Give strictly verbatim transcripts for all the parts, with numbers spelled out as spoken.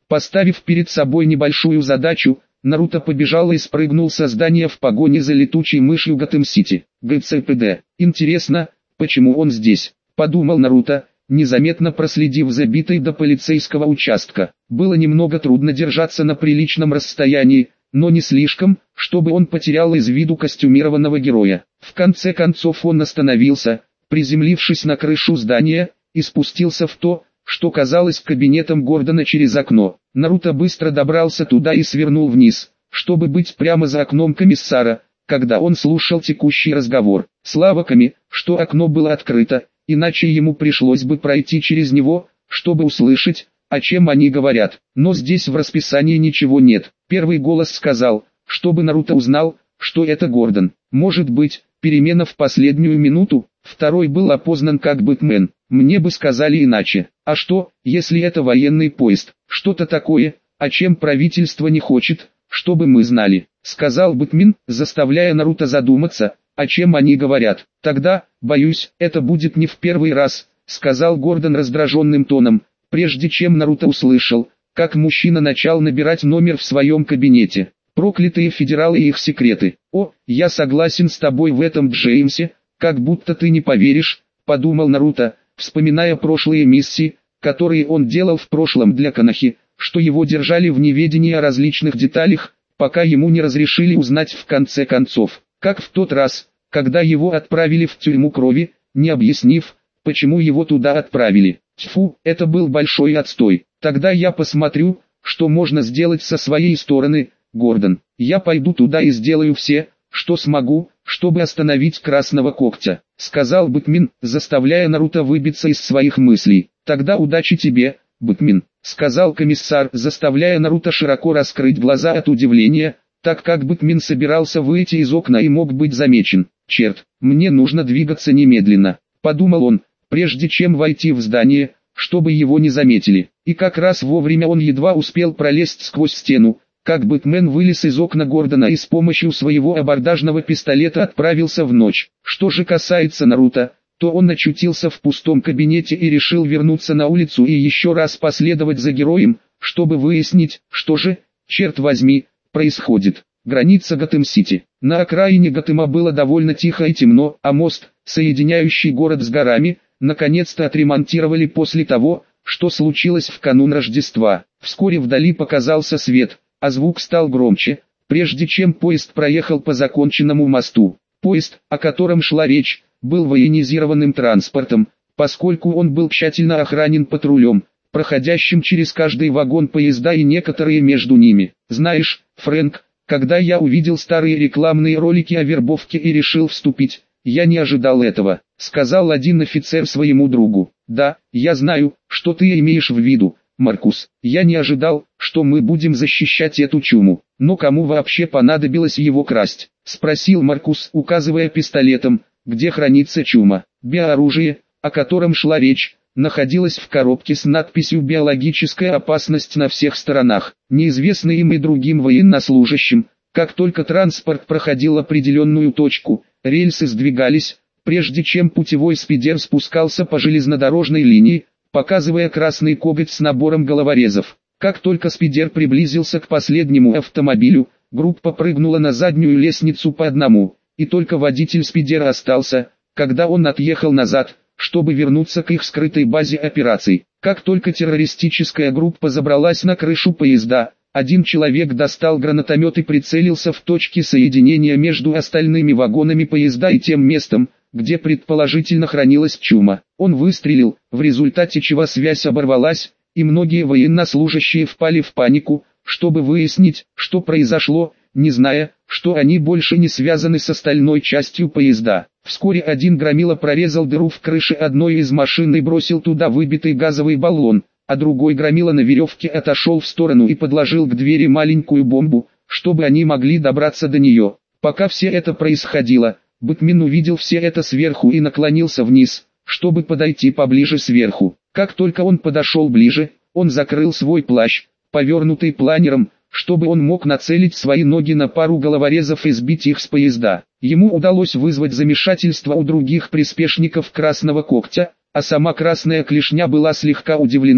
Поставив перед собой небольшую задачу, Наруто побежал и спрыгнул со здания в погоне за летучей мышью Готэм-Сити. ГЦПД. Интересно, почему он здесь? Подумал Наруто, незаметно проследив за битой до полицейского участка. Было немного трудно держаться на приличном расстоянии, но не слишком, чтобы он потерял из виду костюмированного героя. В конце концов он остановился, приземлившись на крышу здания, и спустился в то, что казалось кабинетом Гордона через окно. Наруто быстро добрался туда и свернул вниз, чтобы быть прямо за окном комиссара, когда он слушал текущий разговор. Слава Ками, что окно было открыто, иначе ему пришлось бы пройти через него, чтобы услышать, о чем они говорят. Но здесь в расписании ничего нет. Первый голос сказал, чтобы Наруто узнал, что это Гордон. Может быть, перемена в последнюю минуту? Второй был опознан как Бэтмен. Мне бы сказали иначе. А что, если это военный поезд? Что-то такое, о чем правительство не хочет, чтобы мы знали, сказал Бэтмен, заставляя Наруто задуматься, о чем они говорят. Тогда, боюсь, это будет не в первый раз, сказал Гордон раздраженным тоном, прежде чем Наруто услышал, как мужчина начал набирать номер в своем кабинете. Проклятые федералы и их секреты. О, я согласен с тобой в этом, Джеймсе, как будто ты не поверишь, подумал Наруто, вспоминая прошлые миссии, которые он делал в прошлом для Конохи, что его держали в неведении о различных деталях, пока ему не разрешили узнать в конце концов, как в тот раз, когда его отправили в тюрьму крови, не объяснив, почему его туда отправили. Тьфу, это был большой отстой. Тогда я посмотрю, что можно сделать со своей стороны, Гордон. Я пойду туда и сделаю все, что смогу, чтобы остановить Красного Когтя, сказал Бэтмен, заставляя Наруто выбиться из своих мыслей. Тогда удачи тебе, Бэтмен, сказал комиссар, заставляя Наруто широко раскрыть глаза от удивления, так как Бэтмен собирался выйти из окна и мог быть замечен. Черт, мне нужно двигаться немедленно, подумал он, прежде чем войти в здание, чтобы его не заметили. И как раз вовремя он едва успел пролезть сквозь стену, как Бэтмен вылез из окна Гордона и с помощью своего абордажного пистолета отправился в ночь. Что же касается Наруто, то он очутился в пустом кабинете и решил вернуться на улицу и еще раз последовать за героем, чтобы выяснить, что же, черт возьми, происходит. Граница Готэм-Сити. На окраине Готэма было довольно тихо и темно, а мост, соединяющий город с горами, наконец-то отремонтировали после того, что случилось в канун Рождества. Вскоре вдали показался свет, а звук стал громче, прежде чем поезд проехал по законченному мосту. Поезд, о котором шла речь, был военизированным транспортом, поскольку он был тщательно охранен патрулем, проходящим через каждый вагон поезда и некоторые между ними. Знаешь, Фрэнк, когда я увидел старые рекламные ролики о вербовке и решил вступить, я не ожидал этого, сказал один офицер своему другу. Да, я знаю, что ты имеешь в виду, Маркус. Я не ожидал, что мы будем защищать эту чуму. Но кому вообще понадобилось его красть? Спросил Маркус, указывая пистолетом, где хранится чума. Биооружие, о котором шла речь, находилось в коробке с надписью «Биологическая опасность на всех сторонах». Неизвестно им и другим военнослужащим, как только транспорт проходил определенную точку, рельсы сдвигались, прежде чем путевой спидер спускался по железнодорожной линии, показывая красный коготь с набором головорезов. Как только спидер приблизился к последнему автомобилю, группа прыгнула на заднюю лестницу по одному, и только водитель спидера остался, когда он отъехал назад, чтобы вернуться к их скрытой базе операций. Как только террористическая группа забралась на крышу поезда, один человек достал гранатомет и прицелился в точке соединения между остальными вагонами поезда и тем местом, где предположительно хранилась чума. Он выстрелил, в результате чего связь оборвалась, и многие военнослужащие впали в панику, чтобы выяснить, что произошло, не зная, что они больше не связаны с остальной частью поезда. Вскоре один громила прорезал дыру в крыше одной из машин и бросил туда выбитый газовый баллон, а другой громила на веревке отошел в сторону и подложил к двери маленькую бомбу, чтобы они могли добраться до нее. Пока все это происходило, Бэтмен увидел все это сверху и наклонился вниз, чтобы подойти поближе сверху. Как только он подошел ближе, он закрыл свой плащ, повернутый планером, чтобы он мог нацелить свои ноги на пару головорезов и сбить их с поезда. Ему удалось вызвать замешательство у других приспешников Красного Когтя, а сама Красная Клешня была слегка удивлена,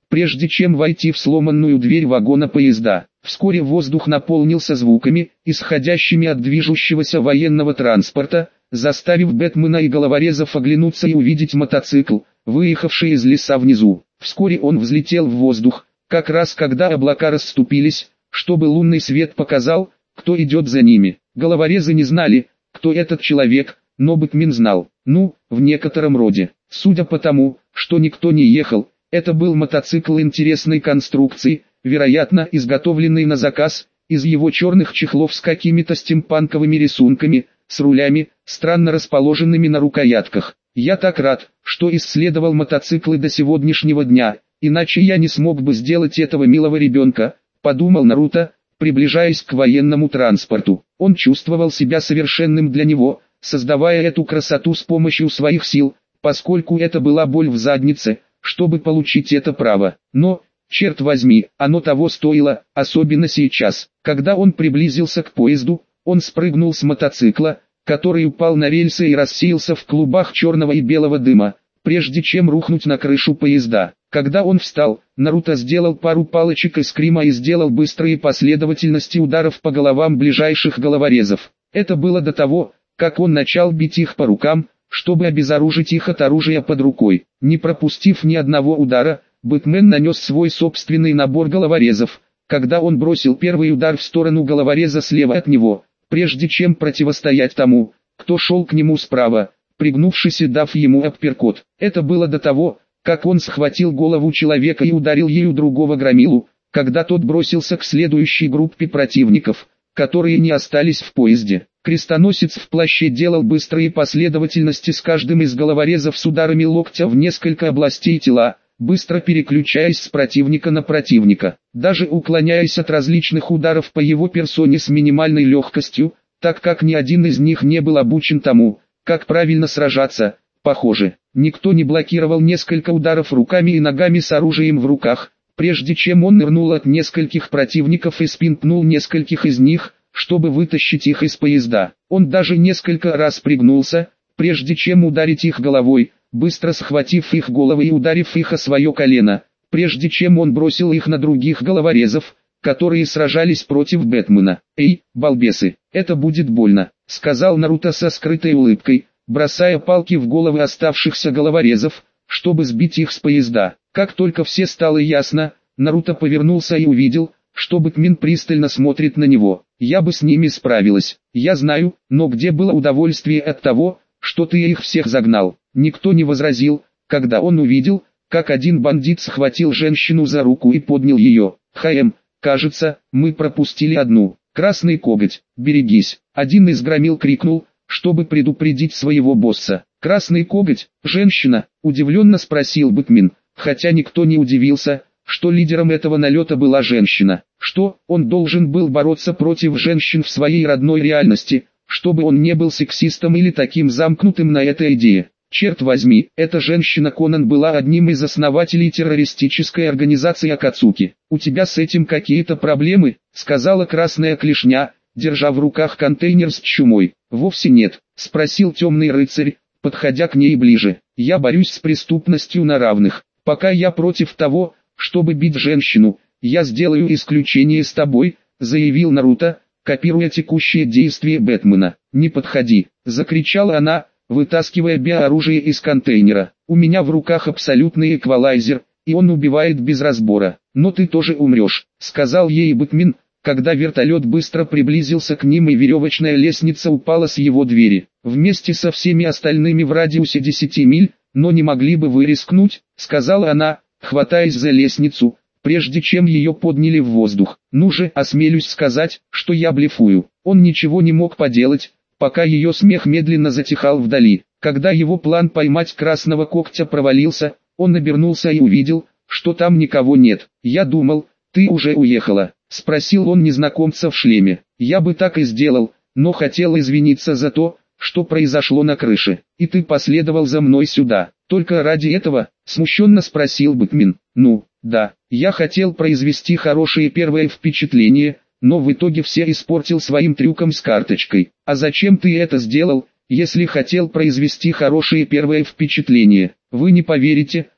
прежде чем войти в сломанную дверь вагона поезда. Вскоре воздух наполнился звуками, исходящими от движущегося военного транспорта, заставив Бэтмена и головорезов оглянуться и увидеть мотоцикл, выехавший из леса внизу. Вскоре он взлетел в воздух, как раз когда облака расступились, чтобы лунный свет показал, кто идет за ними. Головорезы не знали, кто этот человек, но Бэтмен знал. Ну, в некотором роде. Судя по тому, что никто не ехал, это был мотоцикл интересной конструкции, вероятно изготовленный на заказ, из его черных чехлов с какими-то стимпанковыми рисунками, с рулями, странно расположенными на рукоятках. Я так рад, что исследовал мотоциклы до сегодняшнего дня, иначе я не смог бы сделать этого милого ребенка, подумал Наруто, приближаясь к военному транспорту. Он чувствовал себя совершенным для него, создавая эту красоту с помощью своих сил, поскольку это была боль в заднице, чтобы получить это право. Но, черт возьми, оно того стоило, особенно сейчас. Когда он приблизился к поезду, он спрыгнул с мотоцикла, который упал на рельсы и рассеялся в клубах черного и белого дыма, прежде чем рухнуть на крышу поезда. Когда он встал, Наруто сделал пару палочек эскрима и сделал быстрые последовательности ударов по головам ближайших головорезов. Это было до того, как он начал бить их по рукам, чтобы обезоружить их от оружия под рукой. Не пропустив ни одного удара, Бэтмен нанес свой собственный набор головорезов, когда он бросил первый удар в сторону головореза слева от него, прежде чем противостоять тому, кто шел к нему справа, пригнувшись и дав ему апперкот. Это было до того, как он схватил голову человека и ударил ею другого громилу, когда тот бросился к следующей группе противников, которые не остались в поезде. Крестоносец в плаще делал быстрые последовательности с каждым из головорезов с ударами локтя в несколько областей тела, быстро переключаясь с противника на противника, даже уклоняясь от различных ударов по его персоне с минимальной легкостью, так как ни один из них не был обучен тому, как правильно сражаться. Похоже, никто не блокировал несколько ударов руками и ногами с оружием в руках, прежде чем он нырнул от нескольких противников и спинпнул нескольких из них, чтобы вытащить их из поезда. Он даже несколько раз пригнулся, прежде чем ударить их головой, быстро схватив их головы и ударив их о свое колено, прежде чем он бросил их на других головорезов, которые сражались против Бэтмена. «Эй, балбесы, это будет больно», — сказал Наруто со скрытой улыбкой, бросая палки в головы оставшихся головорезов, чтобы сбить их с поезда. Как только все стало ясно, Наруто повернулся и увидел, что Бэтмен пристально смотрит на него. «Я бы с ними справилась, я знаю, но где было удовольствие от того, что ты их всех загнал?» Никто не возразил, когда он увидел, как один бандит схватил женщину за руку и поднял ее. «Хм, кажется, мы пропустили одну. Красный коготь, берегись!» Один из громил крикнул, чтобы предупредить своего босса. «Красный коготь, женщина?» – удивленно спросил Бэтмен, хотя никто не удивился, что лидером этого налета была женщина. Что, он должен был бороться против женщин в своей родной реальности, чтобы он не был сексистом или таким замкнутым на этой идее. Черт возьми, эта женщина Конан была одним из основателей террористической организации Акацуки. «У тебя с этим какие-то проблемы?» – сказала красная клешня, держа в руках контейнер с чумой. «Вовсе нет», – спросил темный рыцарь, подходя к ней ближе. «Я борюсь с преступностью на равных. Пока я против того, чтобы бить женщину, я сделаю исключение с тобой», – заявил Наруто, копируя текущие действия Бэтмена. «Не подходи», – закричала она, вытаскивая биооружие из контейнера. «У меня в руках абсолютный эквалайзер, и он убивает без разбора. Но ты тоже умрешь», — сказал ей Бэтмен, когда вертолет быстро приблизился к ним и веревочная лестница упала с его двери. «Вместе со всеми остальными в радиусе десяти миль, но не могли бы вы рискнуть», — сказала она, хватаясь за лестницу, прежде чем ее подняли в воздух. «Ну же, осмелюсь сказать, что я блефую». Он ничего не мог поделать, пока ее смех медленно затихал вдали. Когда его план поймать красного когтя провалился, он обернулся и увидел, что там никого нет. «Я думал, ты уже уехала», — спросил он незнакомца в шлеме. «Я бы так и сделал, но хотел извиниться за то, что произошло на крыше. И ты последовал за мной сюда, только ради этого?» — смущенно спросил Бэтмен. «Ну, да, я хотел произвести хорошее первое впечатление, но в итоге все испортил своим трюком с карточкой. А зачем ты это сделал, если хотел произвести хорошее первое впечатление? Вы не поверите,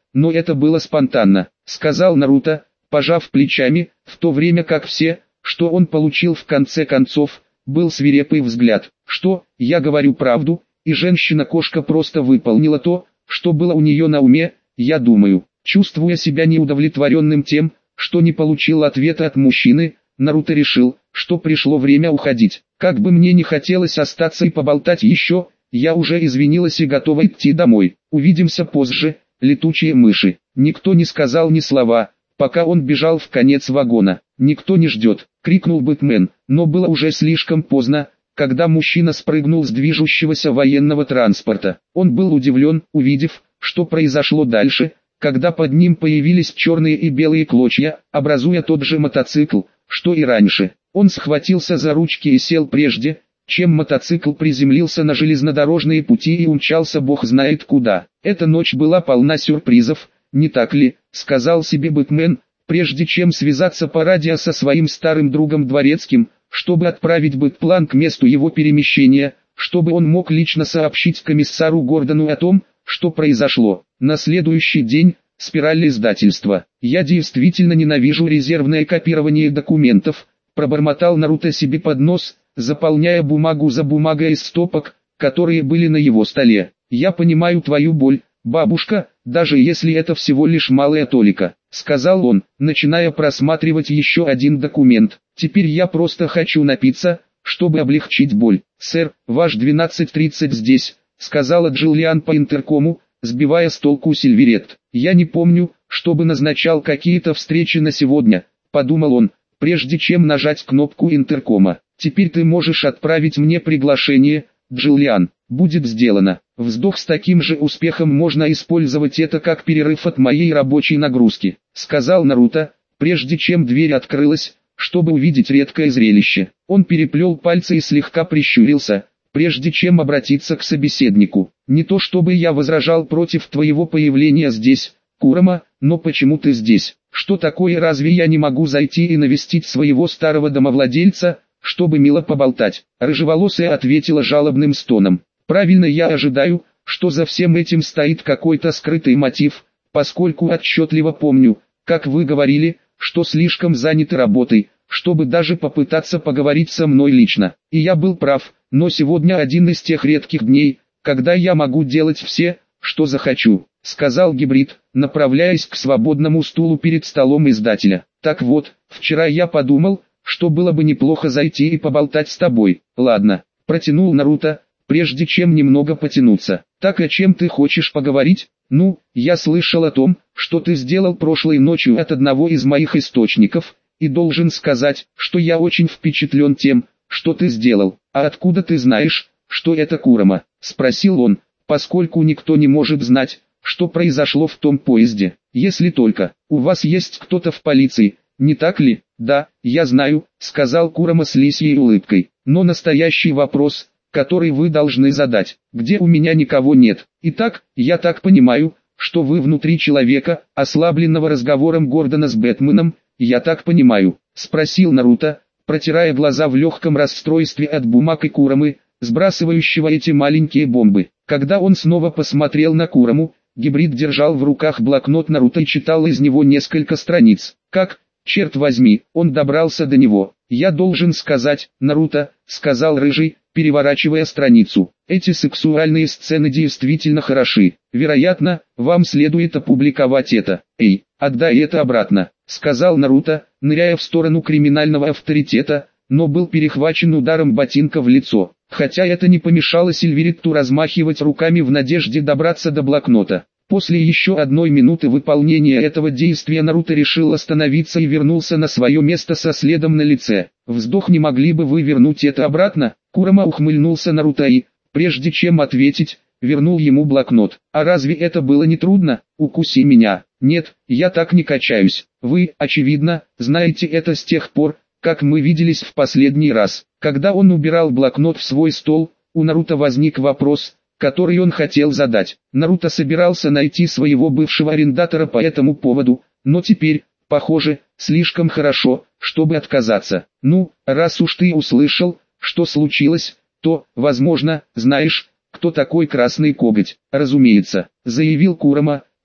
но это было спонтанно, сказал Наруто, пожав плечами, в то время как все, что он получил в конце концов, был свирепый взгляд. Что, я говорю правду, и женщина-кошка просто выполнила то, что было у нее на уме, я думаю. Чувствуя себя неудовлетворенным тем, что не получил ответа от мужчины, Наруто решил, что пришло время уходить. Как бы мне не хотелось остаться и поболтать еще, я уже извинилась и готова идти домой. Увидимся позже, летучие мыши. Никто не сказал ни слова, пока он бежал в конец вагона. «Никто не ждет», — крикнул Бэтмен, но было уже слишком поздно, когда мужчина спрыгнул с движущегося военного транспорта. Он был удивлен, увидев, что произошло дальше, когда под ним появились черные и белые клочья, образуя тот же мотоцикл, что и раньше. Он схватился за ручки и сел прежде, чем мотоцикл приземлился на железнодорожные пути и умчался бог знает куда. Эта ночь была полна сюрпризов, не так ли, сказал себе Бэтмен, прежде чем связаться по радио со своим старым другом Дворецким, чтобы отправить Бэтплан к месту его перемещения, чтобы он мог лично сообщить комиссару Гордону о том, что произошло. На следующий день, спираль издательства. «Я действительно ненавижу резервное копирование документов», пробормотал Наруто себе под нос, заполняя бумагу за бумагой из стопок, которые были на его столе. «Я понимаю твою боль, бабушка, даже если это всего лишь малая толика», сказал он, начиная просматривать еще один документ. «Теперь я просто хочу напиться, чтобы облегчить боль». «Сэр, ваш двенадцать тридцать здесь», сказала Джиллиан по интеркому, сбивая с толку Сильверет. «Я не помню, чтобы назначал какие-то встречи на сегодня», подумал он, прежде чем нажать кнопку интеркома. «Теперь ты можешь отправить мне приглашение, Джиллиан». «Будет сделано». Вздох. «С таким же успехом можно использовать это как перерыв от моей рабочей нагрузки», сказал Наруто, прежде чем дверь открылась, чтобы увидеть редкое зрелище. Он переплел пальцы и слегка прищурился, прежде чем обратиться к собеседнику. «Не то чтобы я возражал против твоего появления здесь, Курама, но почему ты здесь? Что такое, разве я не могу зайти и навестить своего старого домовладельца, чтобы мило поболтать?» Рыжеволосая ответила жалобным стоном. «Правильно, я ожидаю, что за всем этим стоит какой-то скрытый мотив, поскольку отчетливо помню, как вы говорили, что слишком заняты работой, чтобы даже попытаться поговорить со мной лично. И я был прав, но сегодня один из тех редких дней, когда я могу делать все, что захочу», сказал гибрид, направляясь к свободному стулу перед столом издателя. «Так вот, вчера я подумал, что было бы неплохо зайти и поболтать с тобой». «Ладно», протянул Наруто, прежде чем немного потянуться. «Так о чем ты хочешь поговорить?» «Ну, я слышал о том, что ты сделал прошлой ночью от одного из моих источников, и должен сказать, что я очень впечатлен тем, что ты сделал». «А откуда ты знаешь, что это Курама?» спросил он, поскольку никто не может знать, что произошло в том поезде, если только у вас есть кто-то в полиции, не так ли? «Да, я знаю», сказал Курама с лисьей улыбкой, «но настоящий вопрос, который вы должны задать, где у меня никого нет. Итак, я так понимаю, что вы внутри человека, ослабленного разговором Гордона с Бэтменом, я так понимаю?» спросил Наруто, протирая глаза в легком расстройстве от бумаг и Курамы, сбрасывающего эти маленькие бомбы. Когда он снова посмотрел на Кураму, гибрид держал в руках блокнот Наруто и читал из него несколько страниц. «Как, черт возьми, он добрался до него? Я должен сказать, Наруто», сказал Рыжий, переворачивая страницу. «Эти сексуальные сцены действительно хороши. Вероятно, вам следует опубликовать это». «Эй, отдай это обратно», сказал Наруто, ныряя в сторону криминального авторитета, но был перехвачен ударом ботинка в лицо. Хотя это не помешало Сильверетту размахивать руками в надежде добраться до блокнота. После еще одной минуты выполнения этого действия Наруто решил остановиться и вернулся на свое место со следом на лице. «Вздох, не могли бы вы вернуть это обратно?» Курама ухмыльнулся Наруто и, прежде чем ответить, вернул ему блокнот. «А разве это было не трудно? Укуси меня». «Нет, я так не качаюсь. Вы, очевидно, знаете это с тех пор, как мы виделись в последний раз». Когда он убирал блокнот в свой стол, у Наруто возник вопрос, который он хотел задать. Наруто собирался найти своего бывшего арендатора по этому поводу, но теперь, похоже, слишком хорошо, чтобы отказаться. «Ну, раз уж ты услышал, что случилось, то, возможно, знаешь, кто такой Красный Коготь». «Разумеется», заявил Курама,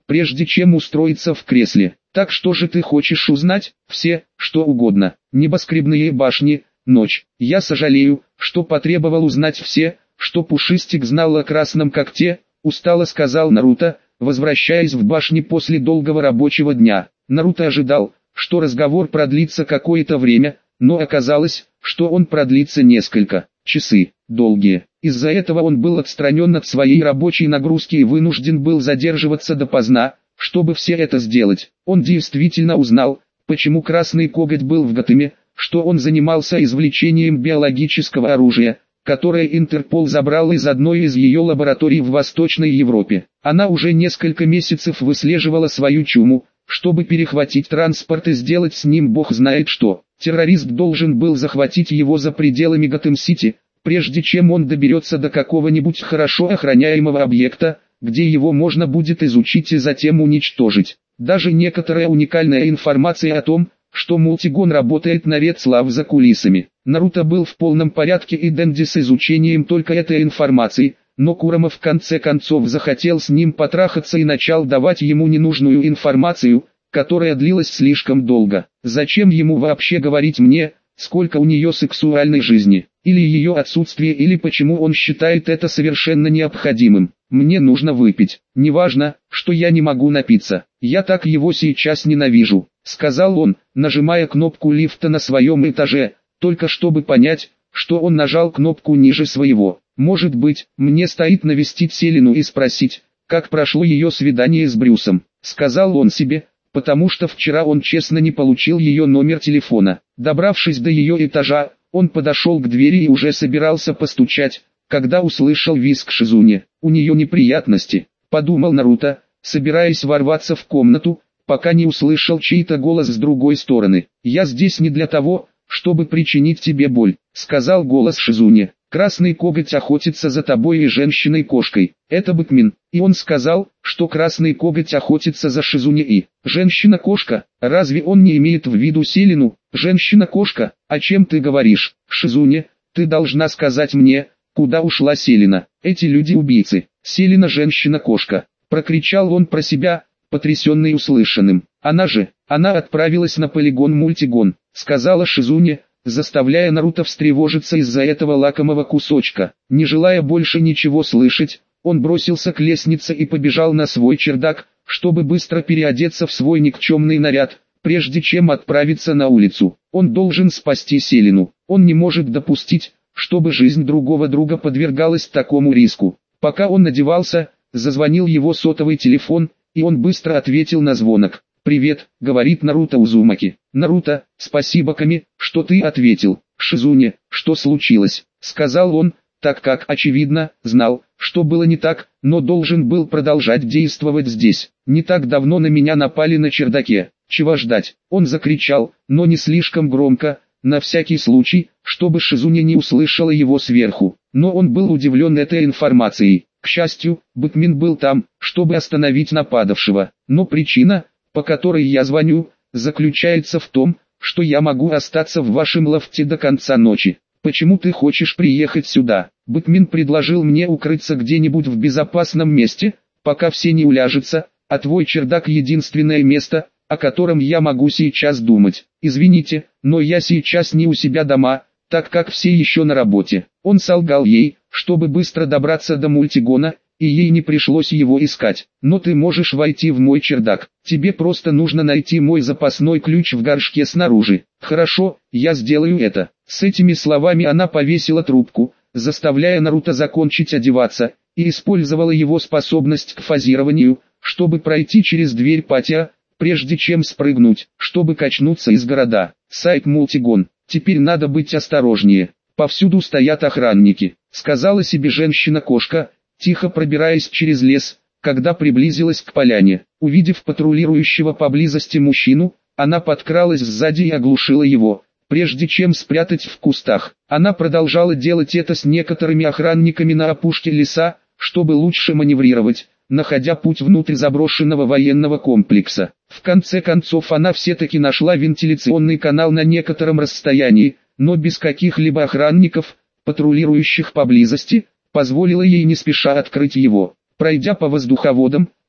прежде чем устроиться в кресле. Так что же ты хочешь узнать? Все, что угодно. Небоскребные башни, ночь. Я сожалею, что потребовал узнать все, что Пушистик знал о Красном Когте, устало сказал Наруто, возвращаясь в башню после долгого рабочего дня. Наруто ожидал, что разговор продлится какое-то время, но оказалось, что он продлится несколько часы, долгие. Из-за этого он был отстранен от своей рабочей нагрузки и вынужден был задерживаться допоздна, чтобы все это сделать. Он действительно узнал, почему Красный Коготь был в Готэме, что он занимался извлечением биологического оружия, которое Интерпол забрал из одной из ее лабораторий в Восточной Европе. Она уже несколько месяцев выслеживала свою чуму, чтобы перехватить транспорт и сделать с ним бог знает что. Террорист должен был захватить его за пределами Готэм-Сити, прежде чем он доберется до какого-нибудь хорошо охраняемого объекта, где его можно будет изучить и затем уничтожить. Даже некоторая уникальная информация о том, что Мультигон работает на Редслав за кулисами. Наруто был в полном порядке и Дэнди с изучением только этой информации, но Курама в конце концов захотел с ним потрахаться и начал давать ему ненужную информацию, которая длилась слишком долго. Зачем ему вообще говорить мне, сколько у нее сексуальной жизни, или ее отсутствие, или почему он считает это совершенно необходимым? Мне нужно выпить. Неважно, что я не могу напиться. Я так его сейчас ненавижу, сказал он, нажимая кнопку лифта на своем этаже, только чтобы понять, что он нажал кнопку ниже своего. Может быть, мне стоит навестить Селину и спросить, как прошло ее свидание с Брюсом, сказал он себе, потому что вчера он честно не получил ее номер телефона. Добравшись до ее этажа, он подошел к двери и уже собирался постучать, когда услышал визг Шизуне. У нее неприятности, подумал Наруто, собираясь ворваться в комнату, пока не услышал чей-то голос с другой стороны. «Я здесь не для того, чтобы причинить тебе боль», — сказал голос Шизуне. «Красный Коготь охотится за тобой и женщиной-кошкой. Это Бэтмен». И он сказал, что Красный Коготь охотится за Шизуне и женщина-кошка. Разве он не имеет в виду Селину? Женщина-кошка, о чем ты говоришь? Шизуне, ты должна сказать мне, куда ушла Селина. Эти люди убийцы. Селина женщина-кошка. Прокричал он про себя, потрясенный услышанным. Она же, она отправилась на полигон Мультигон, сказала Шизуне, заставляя Наруто встревожиться из-за этого лакомого кусочка. Не желая больше ничего слышать, он бросился к лестнице и побежал на свой чердак, чтобы быстро переодеться в свой никчемный наряд, прежде чем отправиться на улицу. Он должен спасти Селину. Он не может допустить, чтобы жизнь другого друга подвергалась такому риску. Пока он одевался, зазвонил его сотовый телефон, и он быстро ответил на звонок. «Привет», — говорит Наруто Узумаки. «Наруто, спасибо Ками, что ты ответил». «Шизуне, что случилось?» — сказал он, так как, очевидно, знал, что было не так, но должен был продолжать действовать здесь. «Не так давно на меня напали на чердаке. Чего ждать?» Он закричал, но не слишком громко, на всякий случай, чтобы Шизуне не услышала его сверху. Но он был удивлен этой информацией. К счастью, Бэтмен был там, чтобы остановить нападавшего. Но причина, по которой я звоню, заключается в том, что я могу остаться в вашем лофте до конца ночи. Почему ты хочешь приехать сюда? Бэтмен предложил мне укрыться где-нибудь в безопасном месте, пока все не уляжутся, а твой чердак единственное место, о котором я могу сейчас думать. Извините, но я сейчас не у себя дома, так как все еще на работе. Он солгал ей, чтобы быстро добраться до Мультигона, и ей не пришлось его искать. Но ты можешь войти в мой чердак. Тебе просто нужно найти мой запасной ключ в горшке снаружи. Хорошо, я сделаю это. С этими словами она повесила трубку, заставляя Наруто закончить одеваться, и использовала его способность к фазированию, чтобы пройти через дверь патио, прежде чем спрыгнуть, чтобы качнуться из города. Сайт Мультигон. Теперь надо быть осторожнее. Повсюду стоят охранники, сказала себе женщина-кошка, тихо пробираясь через лес, когда приблизилась к поляне. Увидев патрулирующего поблизости мужчину, она подкралась сзади и оглушила его, прежде чем спрятать в кустах. Она продолжала делать это с некоторыми охранниками на опушке леса, чтобы лучше маневрировать, находя путь внутрь заброшенного военного комплекса. В конце концов она все-таки нашла вентиляционный канал на некотором расстоянии, но без каких-либо охранников, патрулирующих поблизости, позволила ей не спеша открыть его. Пройдя по воздуховодам,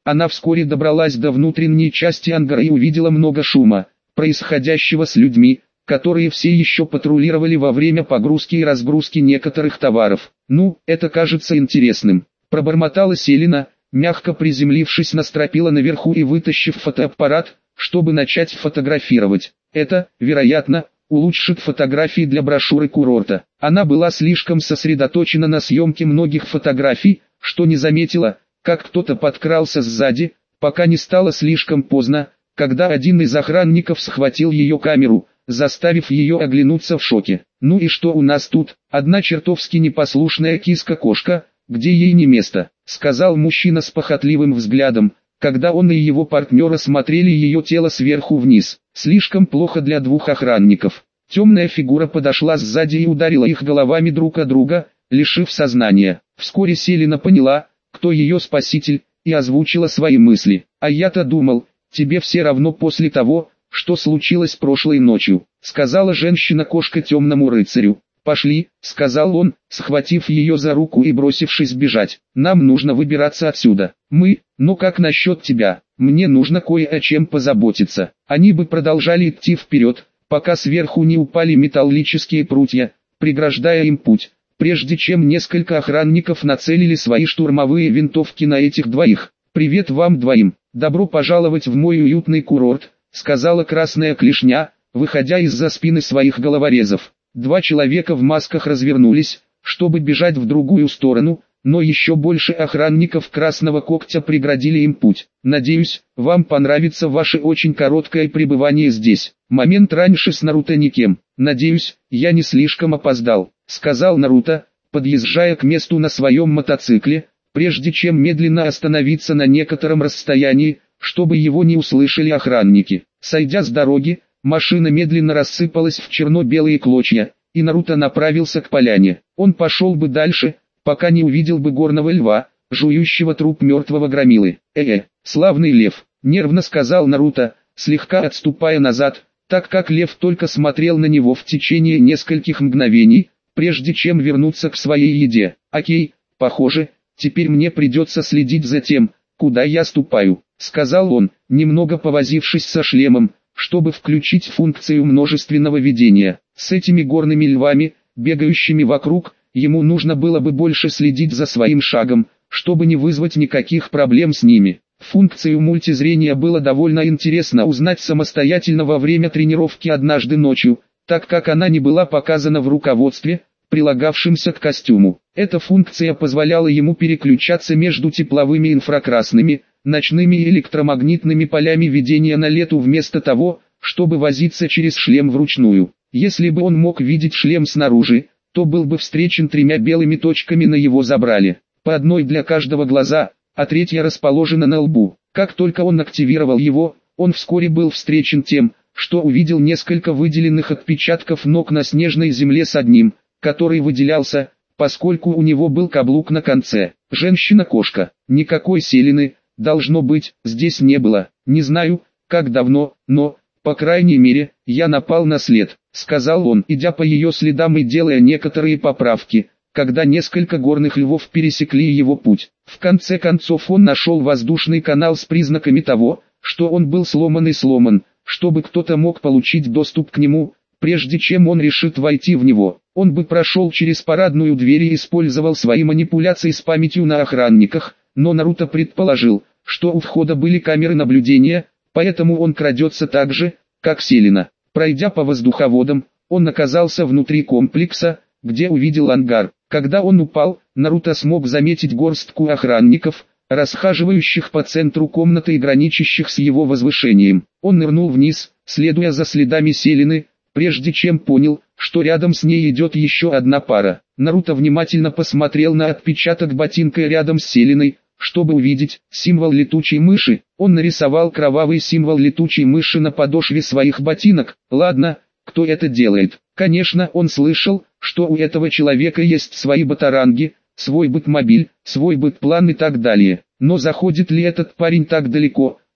Она вскоре добралась до внутренней части ангара и увидела много шума, происходящего с людьми, которые все еще патрулировали во время погрузки и разгрузки некоторых товаров. «Ну, это кажется интересным», – пробормотала Селина, мягко приземлившись на стропила наверху и вытащив фотоаппарат, чтобы начать фотографировать. «Это, вероятно, улучшит фотографии для брошюры курорта». Она была слишком сосредоточена на съемке многих фотографий, что не заметила, как кто-то подкрался сзади, пока не стало слишком поздно, когда один из охранников схватил ее камеру, заставив ее оглянуться в шоке. «Ну и что у нас тут? Одна чертовски непослушная киска-кошка, где ей не место», — сказал мужчина с похотливым взглядом, когда он и его партнеры смотрели ее тело сверху вниз. «Слишком плохо для двух охранников». Темная фигура подошла сзади и ударила их головами друг о друга, лишив сознания. Вскоре Селина поняла, кто ее спаситель, и озвучила свои мысли. «А я-то думал, тебе все равно после того, что случилось прошлой ночью», — сказала женщина-кошка темному рыцарю. «Пошли», — сказал он, схватив ее за руку и бросившись бежать. «Нам нужно выбираться отсюда». «Мы? Но как насчет тебя? Мне нужно кое о чем позаботиться». Они бы продолжали идти вперед, пока сверху не упали металлические прутья, преграждая им путь, прежде чем несколько охранников нацелили свои штурмовые винтовки на этих двоих. «Привет вам двоим, добро пожаловать в мой уютный курорт», — сказала красная клешня, выходя из-за спины своих головорезов. Два человека в масках развернулись, чтобы бежать в другую сторону, но еще больше охранников Красного Когтя преградили им путь. «Надеюсь, вам понравится ваше очень короткое пребывание здесь. Момент раньше с Наруто никем. Надеюсь, я не слишком опоздал», — сказал Наруто, подъезжая к месту на своем мотоцикле, прежде чем медленно остановиться на некотором расстоянии, чтобы его не услышали охранники. Сойдя с дороги, машина медленно рассыпалась в черно-белые клочья, и Наруто направился к поляне. Он пошел бы дальше, пока не увидел бы горного льва, жующего труп мертвого громилы. «Э-э, славный лев», — нервно сказал Наруто, слегка отступая назад, так как лев только смотрел на него в течение нескольких мгновений, прежде чем вернуться к своей еде. «Окей, похоже, теперь мне придется следить за тем, куда я ступаю», — сказал он, немного повозившись со шлемом, чтобы включить функцию множественного видения. С этими горными львами, бегающими вокруг, ему нужно было бы больше следить за своим шагом, чтобы не вызвать никаких проблем с ними. Функцию мультизрения было довольно интересно узнать самостоятельно во время тренировки однажды ночью, так как она не была показана в руководстве, прилагавшемся к костюму. Эта функция позволяла ему переключаться между тепловыми инфракрасными, ночными и электромагнитными полями видения на лету вместо того, чтобы возиться через шлем вручную. Если бы он мог видеть шлем снаружи, то был бы встречен тремя белыми точками на его забрале, по одной для каждого глаза, а третья расположена на лбу. Как только он активировал его, он вскоре был встречен тем, что увидел несколько выделенных отпечатков ног на снежной земле с одним, который выделялся, поскольку у него был каблук на конце. Женщина-кошка. Никакой Селины, должно быть, здесь не было. Не знаю, как давно, но, по крайней мере, я напал на след, сказал он, идя по ее следам и делая некоторые поправки, когда несколько горных львов пересекли его путь. В конце концов он нашел воздушный канал с признаками того, что он был сломан и сломан, чтобы кто-то мог получить доступ к нему, прежде чем он решит войти в него. Он бы прошел через парадную дверь и использовал свои манипуляции с памятью на охранниках, но Наруто предположил, что у входа были камеры наблюдения, поэтому он крадется так же, как Селина. Пройдя по воздуховодам, он оказался внутри комплекса, где увидел ангар. Когда он упал, Наруто смог заметить горстку охранников, расхаживающих по центру комнаты и граничащих с его возвышением. Он нырнул вниз, следуя за следами Селины, прежде чем понял, что рядом с ней идет еще одна пара. Наруто внимательно посмотрел на отпечаток ботинка рядом с Селиной, чтобы увидеть символ летучей мыши. Он нарисовал кровавый символ летучей мыши на подошве своих ботинок. Ладно, кто это делает? Конечно, он слышал, что у этого человека есть свои батаранги, свой бытмобиль, свой бытплан и так далее. Но заходит ли этот парень так далеко,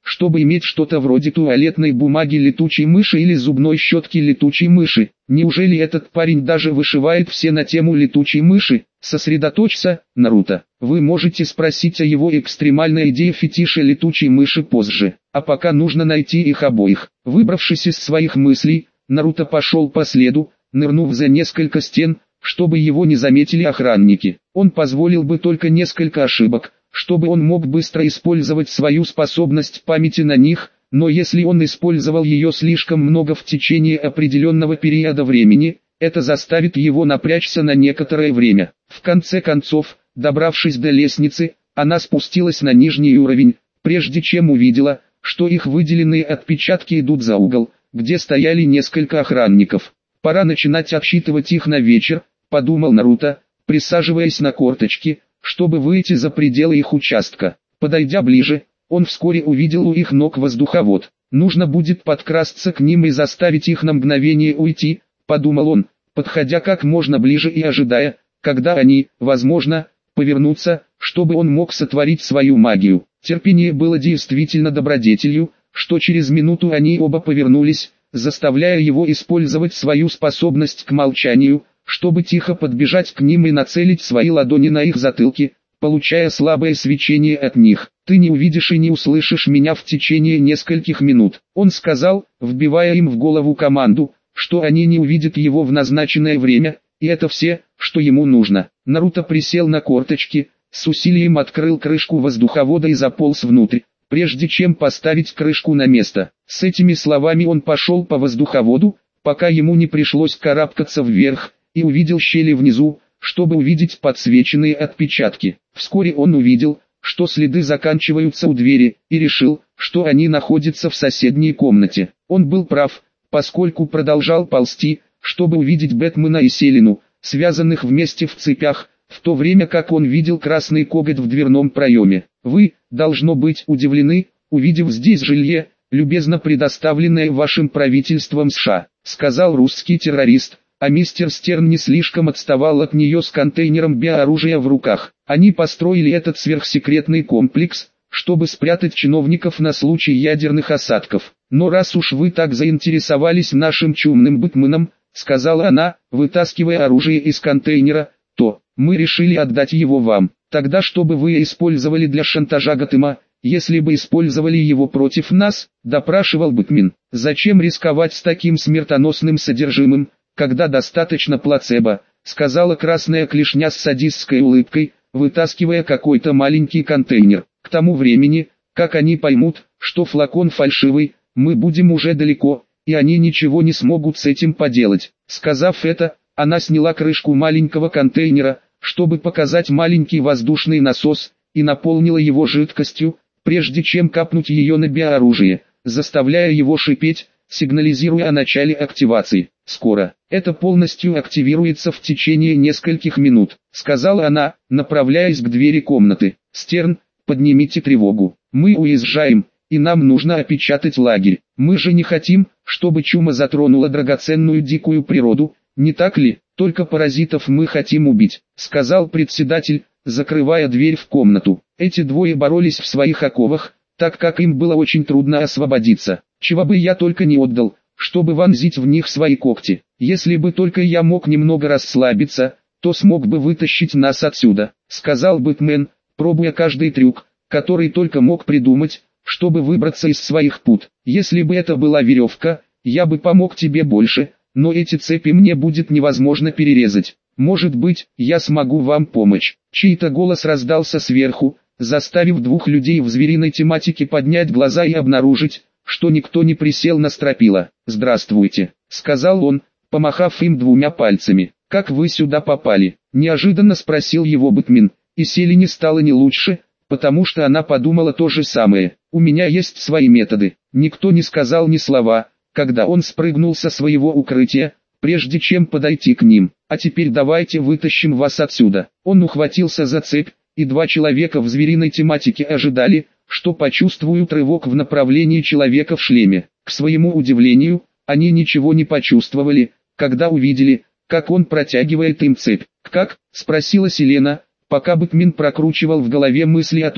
чтобы иметь что-то вроде туалетной бумаги летучей мыши или зубной щетки летучей мыши. Неужели этот парень даже вышивает все на тему летучей мыши? Сосредоточься, Наруто. Вы можете спросить о его экстремальной идее фетиша летучей мыши позже. А пока нужно найти их обоих. Выбравшись из своих мыслей, Наруто пошел по следу, нырнув за несколько стен, чтобы его не заметили охранники. Он позволил бы только несколько ошибок, чтобы он мог быстро использовать свою способность памяти на них, но если он использовал ее слишком много в течение определенного периода времени, это заставит его напрячься на некоторое время. В конце концов, добравшись до лестницы, она спустилась на нижний уровень, прежде чем увидела, что их выделенные отпечатки идут за угол, где стояли несколько охранников. Пора начинать отсчитывать их на вечер, подумал Наруто, присаживаясь на корточки, чтобы выйти за пределы их участка. Подойдя ближе, он вскоре увидел у их ног воздуховод. Нужно будет подкрасться к ним и заставить их на мгновение уйти, подумал он, подходя как можно ближе и ожидая, когда они, возможно, повернутся, чтобы он мог сотворить свою магию. Терпение было действительно добродетелью, что через минуту они оба повернулись, заставляя его использовать свою способность к молчанию, чтобы тихо подбежать к ним и нацелить свои ладони на их затылки, получая слабое свечение от них. «Ты не увидишь и не услышишь меня в течение нескольких минут», он сказал, вбивая им в голову команду, что они не увидят его в назначенное время, и это все, что ему нужно. Наруто присел на корточки, с усилием открыл крышку воздуховода и заполз внутрь, прежде чем поставить крышку на место. С этими словами он пошел по воздуховоду, пока ему не пришлось карабкаться вверх, и увидел щели внизу, чтобы увидеть подсвеченные отпечатки. Вскоре он увидел, что следы заканчиваются у двери, и решил, что они находятся в соседней комнате. Он был прав, поскольку продолжал ползти, чтобы увидеть Бэтмена и Селину, связанных вместе в цепях, в то время как он видел красный коготь в дверном проеме. Вы, должно быть, удивлены, увидев здесь жилье, любезно предоставленное вашим правительством США, сказал русский террорист, а мистер Стерн не слишком отставал от нее с контейнером биооружия в руках. Они построили этот сверхсекретный комплекс, чтобы спрятать чиновников на случай ядерных осадков. Но раз уж вы так заинтересовались нашим чумным Бэтменом, сказала она, вытаскивая оружие из контейнера, то мы решили отдать его вам. Тогда чтобы вы использовали для шантажа Готэма, если бы использовали его против нас, допрашивал Бэтмен. Зачем рисковать с таким смертоносным содержимым, когда достаточно плацебо, сказала красная клешня с садистской улыбкой, вытаскивая какой-то маленький контейнер. К тому времени, как они поймут, что флакон фальшивый, мы будем уже далеко, и они ничего не смогут с этим поделать. Сказав это, она сняла крышку маленького контейнера, чтобы показать маленький воздушный насос, и наполнила его жидкостью, прежде чем капнуть ее на биооружие, заставляя его шипеть, сигнализируя о начале активации. «Скоро, это полностью активируется в течение нескольких минут», сказала она, направляясь к двери комнаты. «Стерн, поднимите тревогу, мы уезжаем, и нам нужно опечатать лагерь. Мы же не хотим, чтобы чума затронула драгоценную дикую природу, не так ли? Только паразитов мы хотим убить», сказал председатель, закрывая дверь в комнату. Эти двое боролись в своих оковах, так как им было очень трудно освободиться. «Чего бы я только не отдал, чтобы вонзить в них свои когти. Если бы только я мог немного расслабиться, то смог бы вытащить нас отсюда», сказал Бэтмен, пробуя каждый трюк, который только мог придумать, чтобы выбраться из своих пут. «Если бы это была веревка, я бы помог тебе больше, но эти цепи мне будет невозможно перерезать. Может быть, я смогу вам помочь». Чей-то голос раздался сверху, заставив двух людей в звериной тематике поднять глаза и обнаружить, что никто не присел на стропила. «Здравствуйте», — сказал он, помахав им двумя пальцами. «Как вы сюда попали?» — неожиданно спросил его Бэтмен, и Селине стало не лучше, потому что она подумала то же самое. «У меня есть свои методы». Никто не сказал ни слова, когда он спрыгнул со своего укрытия, прежде чем подойти к ним. «А теперь давайте вытащим вас отсюда». Он ухватился за цепь, и два человека в звериной тематике ожидали, что почувствуют рывок в направлении человека в шлеме. К своему удивлению, они ничего не почувствовали, когда увидели, как он протягивает им цепь. «Как?» — спросила Селена, пока Бэтмен прокручивал в голове мысли о том,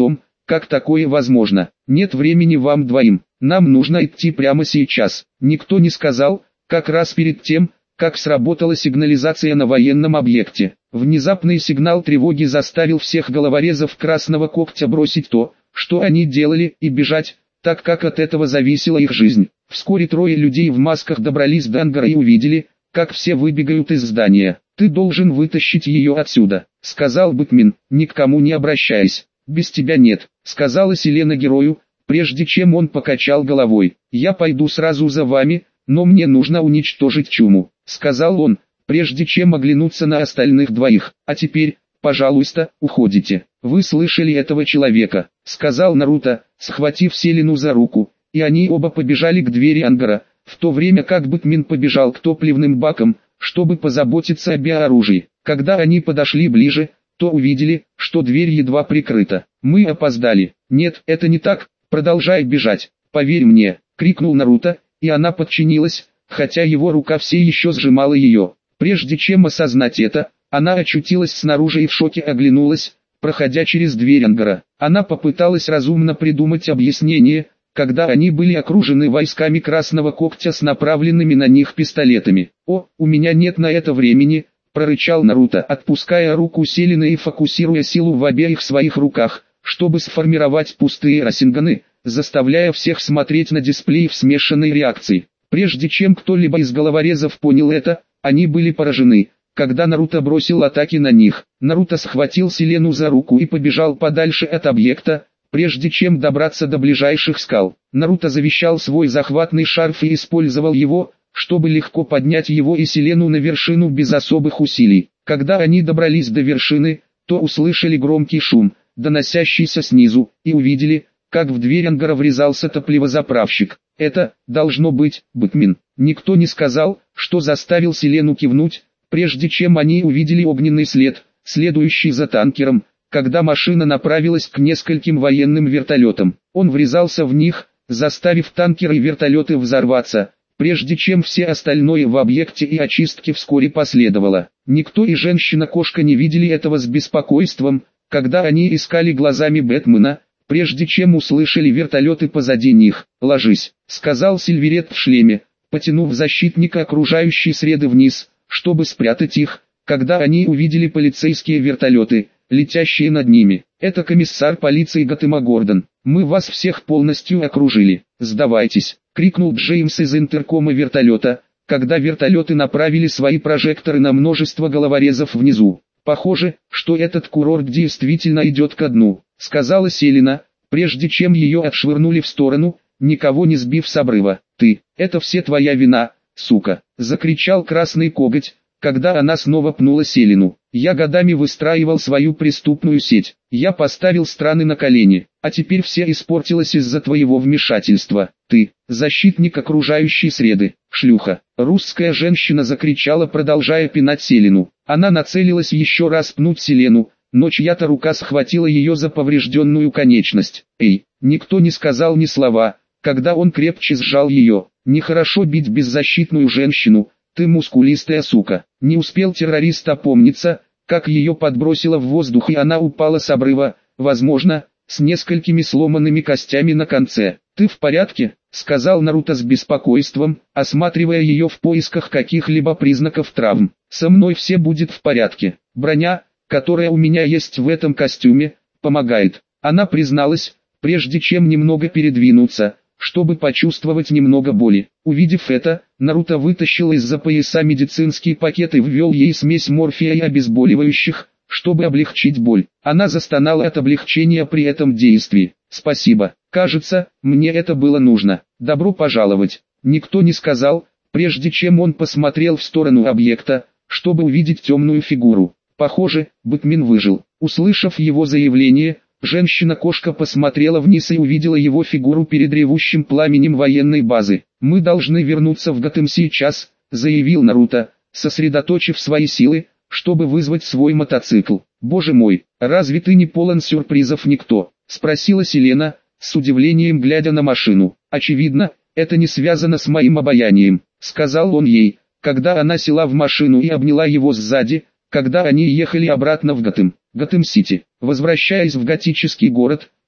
как такое возможно? Нет времени вам двоим, нам нужно идти прямо сейчас. Никто не сказал, как раз перед тем, как сработала сигнализация на военном объекте. Внезапный сигнал тревоги заставил всех головорезов Красного Когтя бросить то, что они делали, и бежать, так как от этого зависела их жизнь. Вскоре трое людей в масках добрались до ангара и увидели, как все выбегают из здания. «Ты должен вытащить ее отсюда», — сказал Бэтмен, ни к кому не обращаясь. «Без тебя нет», — сказала Селена герою, прежде чем он покачал головой. «Я пойду сразу за вами, но мне нужно уничтожить чуму», — сказал он, прежде чем оглянуться на остальных двоих. «А теперь, пожалуйста, уходите». «Вы слышали этого человека», — сказал Наруто, схватив Селену за руку, и они оба побежали к двери ангара, в то время как Бэтмен побежал к топливным бакам, чтобы позаботиться о биооружии. Когда они подошли ближе, то увидели, что дверь едва прикрыта. «Мы опоздали». «Нет, это не так, продолжай бежать, поверь мне», — крикнул Наруто, и она подчинилась, хотя его рука все еще сжимала ее. Прежде чем осознать это, она очутилась снаружи и в шоке оглянулась, проходя через дверь ангара. Она попыталась разумно придумать объяснение, когда они были окружены войсками Красного Когтя с направленными на них пистолетами. «О, у меня нет на это времени», — прорычал Наруто, отпуская руку Селены и фокусируя силу в обеих своих руках, чтобы сформировать пустые рассенганы, заставляя всех смотреть на дисплей в смешанной реакции. Прежде чем кто-либо из головорезов понял это, они были поражены, когда Наруто бросил атаки на них. Наруто схватил Селену за руку и побежал подальше от объекта, прежде чем добраться до ближайших скал. Наруто завещал свой захватный шарф и использовал его, чтобы легко поднять его и Селену на вершину без особых усилий. Когда они добрались до вершины, то услышали громкий шум, доносящийся снизу, и увидели, как в дверь ангара врезался топливозаправщик. Это, должно быть, Бэтмен. Никто не сказал, что заставил Селену кивнуть, прежде чем они увидели огненный след, следующий за танкером, когда машина направилась к нескольким военным вертолетам. Он врезался в них, заставив танкеры и вертолеты взорваться, прежде чем все остальное в объекте и очистке вскоре последовало. Никто и женщина-кошка не видели этого с беспокойством, когда они искали глазами Бэтмена, прежде чем услышали вертолеты позади них. «Ложись», — сказал Сильверет в шлеме, потянув защитника окружающей среды вниз, чтобы спрятать их, когда они увидели полицейские вертолеты, летящие над ними. «Это комиссар полиции Готэма Гордон. Мы вас всех полностью окружили. Сдавайтесь», — крикнул Джеймс из интеркома вертолета, когда вертолеты направили свои прожекторы на множество головорезов внизу. «Похоже, что этот курорт действительно идет ко дну», — сказала Селена, прежде чем ее отшвырнули в сторону, никого не сбив с обрыва. «Ты, это все твоя вина, сука», — закричал Красный Коготь, когда она снова пнула Селену. «Я годами выстраивал свою преступную сеть, я поставил страны на колени, а теперь все испортилось из-за твоего вмешательства. Ты, защитник окружающей среды, шлюха». Русская женщина закричала, продолжая пинать Селену. Она нацелилась еще раз пнуть Селену, но чья-то рука схватила ее за поврежденную конечность. «Эй!» Никто не сказал ни слова, когда он крепче сжал ее. «Нехорошо бить беззащитную женщину, ты мускулистая сука». Не успел террорист опомниться, как ее подбросило в воздух и она упала с обрыва, возможно, с несколькими сломанными костями на конце. «Ты в порядке?» — сказал Наруто с беспокойством, осматривая ее в поисках каких-либо признаков травм. «Со мной все будет в порядке. Броня, которая у меня есть в этом костюме, помогает». Она призналась, прежде чем немного передвинуться, чтобы почувствовать немного боли. Увидев это, Наруто вытащил из-за пояса медицинский пакет и ввел ей смесь морфия и обезболивающих, чтобы облегчить боль. Она застонала от облегчения при этом действии. «Спасибо, кажется, мне это было нужно. Добро пожаловать». Никто не сказал, прежде чем он посмотрел в сторону объекта, чтобы увидеть темную фигуру. Похоже, Бэтмен выжил. Услышав его заявление, женщина-кошка посмотрела вниз и увидела его фигуру перед ревущим пламенем военной базы. «Мы должны вернуться в Готэм сейчас», — заявил Наруто, сосредоточив свои силы, чтобы вызвать свой мотоцикл. «Боже мой, разве ты не полон сюрпризов, никто?» — спросила Селена, с удивлением глядя на машину. «Очевидно, это не связано с моим обаянием», — сказал он ей, когда она села в машину и обняла его сзади, когда они ехали обратно в Готэм. Готэм-Сити. Возвращаясь в готический город,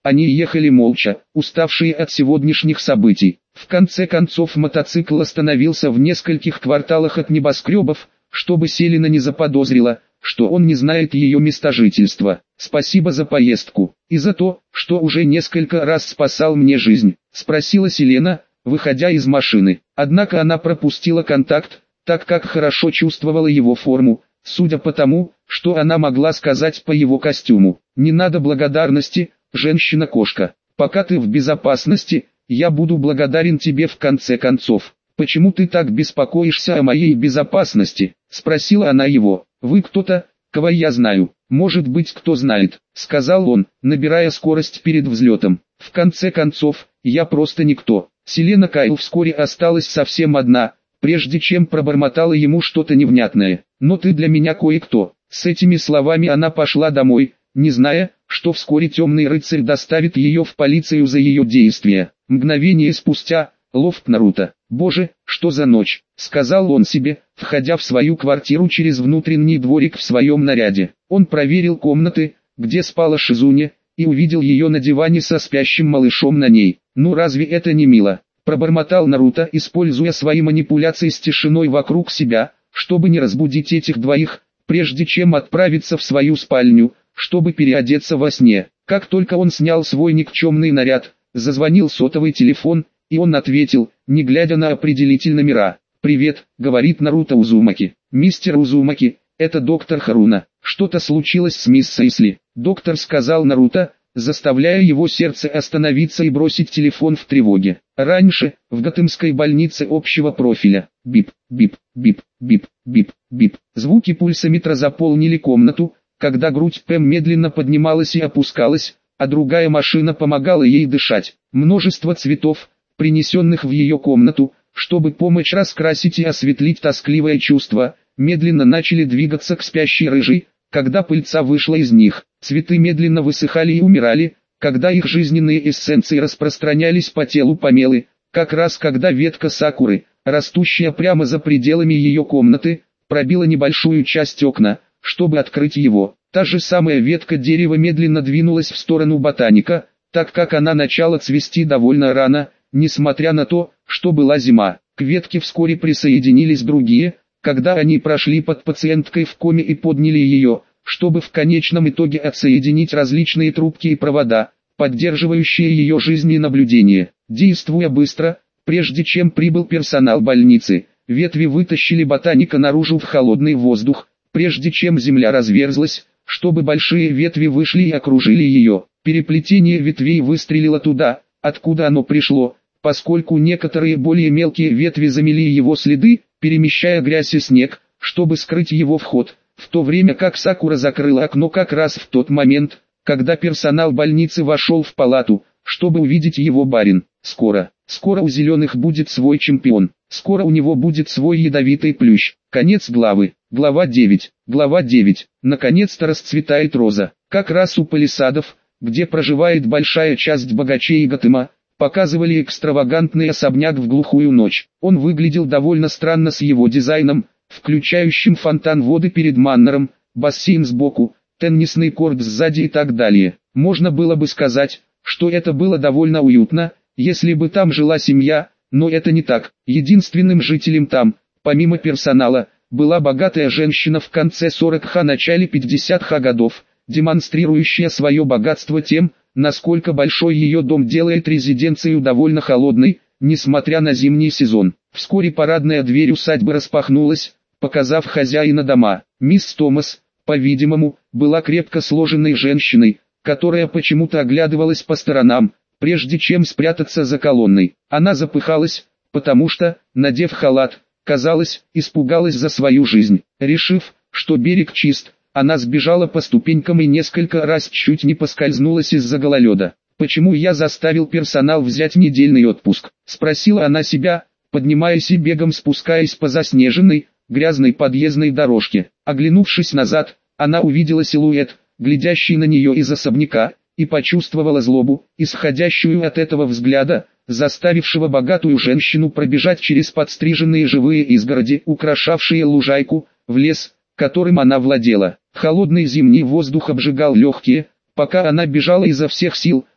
Они ехали молча, уставшие от сегодняшних событий. В конце концов мотоцикл остановился в нескольких кварталах от небоскребов, чтобы Селина не заподозрила, что он не знает ее места жительства. «Спасибо за поездку, и за то, что уже несколько раз спасал мне жизнь», — спросила Селена, выходя из машины. Однако она пропустила контакт, так как хорошо чувствовала его форму, судя по тому, что она могла сказать по его костюму. «Не надо благодарности, женщина-кошка. Пока ты в безопасности, я буду благодарен тебе в конце концов. Почему ты так беспокоишься о моей безопасности?» — спросила она его. «Вы кто-то, кого я знаю. Может быть, кто знает», — сказал он, набирая скорость перед взлетом. «В конце концов, я просто никто». Селена Кайл вскоре осталась совсем одна, прежде чем пробормотала ему что-то невнятное. «Но ты для меня кое-кто». С этими словами она пошла домой, не зная, что вскоре темный рыцарь доставит ее в полицию за ее действия. Мгновение спустя, лофт Наруто. «Боже, что за ночь», — сказал он себе, входя в свою квартиру через внутренний дворик в своем наряде. Он проверил комнаты, где спала Шизуне, и увидел ее на диване со спящим малышом на ней. «Ну разве это не мило?» — пробормотал Наруто, используя свои манипуляции с тишиной вокруг себя, чтобы не разбудить этих двоих, прежде чем отправиться в свою спальню, чтобы переодеться во сне. Как только он снял свой никчемный наряд, зазвонил сотовый телефон, и он ответил, не глядя на определитель номера. «Привет», — говорит Наруто Узумаки. «Мистер Узумаки, это доктор Харуна. Что-то случилось с мисс Сейсли?» «Доктор», — сказал Наруто, заставляя его сердце остановиться и бросить телефон в тревоге. «Раньше, в Готэмской больнице общего профиля. Бип, бип, бип, бип, бип, бип». Звуки пульсометра заполнили комнату, когда грудь Пэм медленно поднималась и опускалась, а другая машина помогала ей дышать. Множество цветов, принесенных в ее комнату, чтобы помочь раскрасить и осветлить тоскливое чувство, медленно начали двигаться к спящей рыжей, когда пыльца вышла из них. Цветы медленно высыхали и умирали, когда их жизненные эссенции распространялись по телу помелы, как раз когда ветка сакуры, растущая прямо за пределами ее комнаты, пробила небольшую часть окна, чтобы открыть его. Та же самая ветка дерева медленно двинулась в сторону ботаника, так как она начала цвести довольно рано, несмотря на то, что была зима. К ветке вскоре присоединились другие, когда они прошли под пациенткой в коме и подняли ее, чтобы в конечном итоге отсоединить различные трубки и провода, поддерживающие ее жизнь и наблюдение. Действуя быстро, прежде чем прибыл персонал больницы, ветви вытащили ботаника наружу в холодный воздух, прежде чем земля разверзлась, чтобы большие ветви вышли и окружили ее. Переплетение ветвей выстрелило туда, откуда оно пришло, поскольку некоторые более мелкие ветви замели его следы, перемещая грязь и снег, чтобы скрыть его вход, в то время как Сакура закрыла окно как раз в тот момент, когда персонал больницы вошел в палату, чтобы увидеть его барин. Скоро, скоро у зеленых будет свой чемпион, скоро у него будет свой ядовитый плющ. Конец главы. Глава девять. Глава девять. Наконец-то расцветает роза. Как раз у палисадов, где проживает большая часть богачей Готэма, показывали экстравагантный особняк в глухую ночь. Он выглядел довольно странно с его дизайном, включающим фонтан воды перед маннером, бассейн сбоку, теннисный корт сзади и так далее. Можно было бы сказать, что это было довольно уютно, если бы там жила семья, но это не так. Единственным жителем там, помимо персонала, была богатая женщина в конце сорокых, начале пятидесятых годов, демонстрирующая свое богатство тем, насколько большой ее дом делает резиденцию довольно холодной, несмотря на зимний сезон. Вскоре парадная дверь усадьбы распахнулась, показав хозяина дома. Мисс Томас, по-видимому, была крепко сложенной женщиной, которая почему-то оглядывалась по сторонам, прежде чем спрятаться за колонной. Она запыхалась, потому что, надев халат, казалось, испугалась за свою жизнь. Решив, что берег чист, она сбежала по ступенькам и несколько раз чуть не поскользнулась из-за гололеда. «Почему я заставил персонал взять недельный отпуск?» — спросила она себя, поднимаясь и бегом спускаясь по заснеженной, грязной подъездной дорожке. Оглянувшись назад, она увидела силуэт, глядящий на нее из особняка, и почувствовала злобу, исходящую от этого взгляда, заставившего богатую женщину пробежать через подстриженные живые изгороди, украшавшие лужайку, в лес, которым она владела. Холодный зимний воздух обжигал легкие, пока она бежала изо всех сил,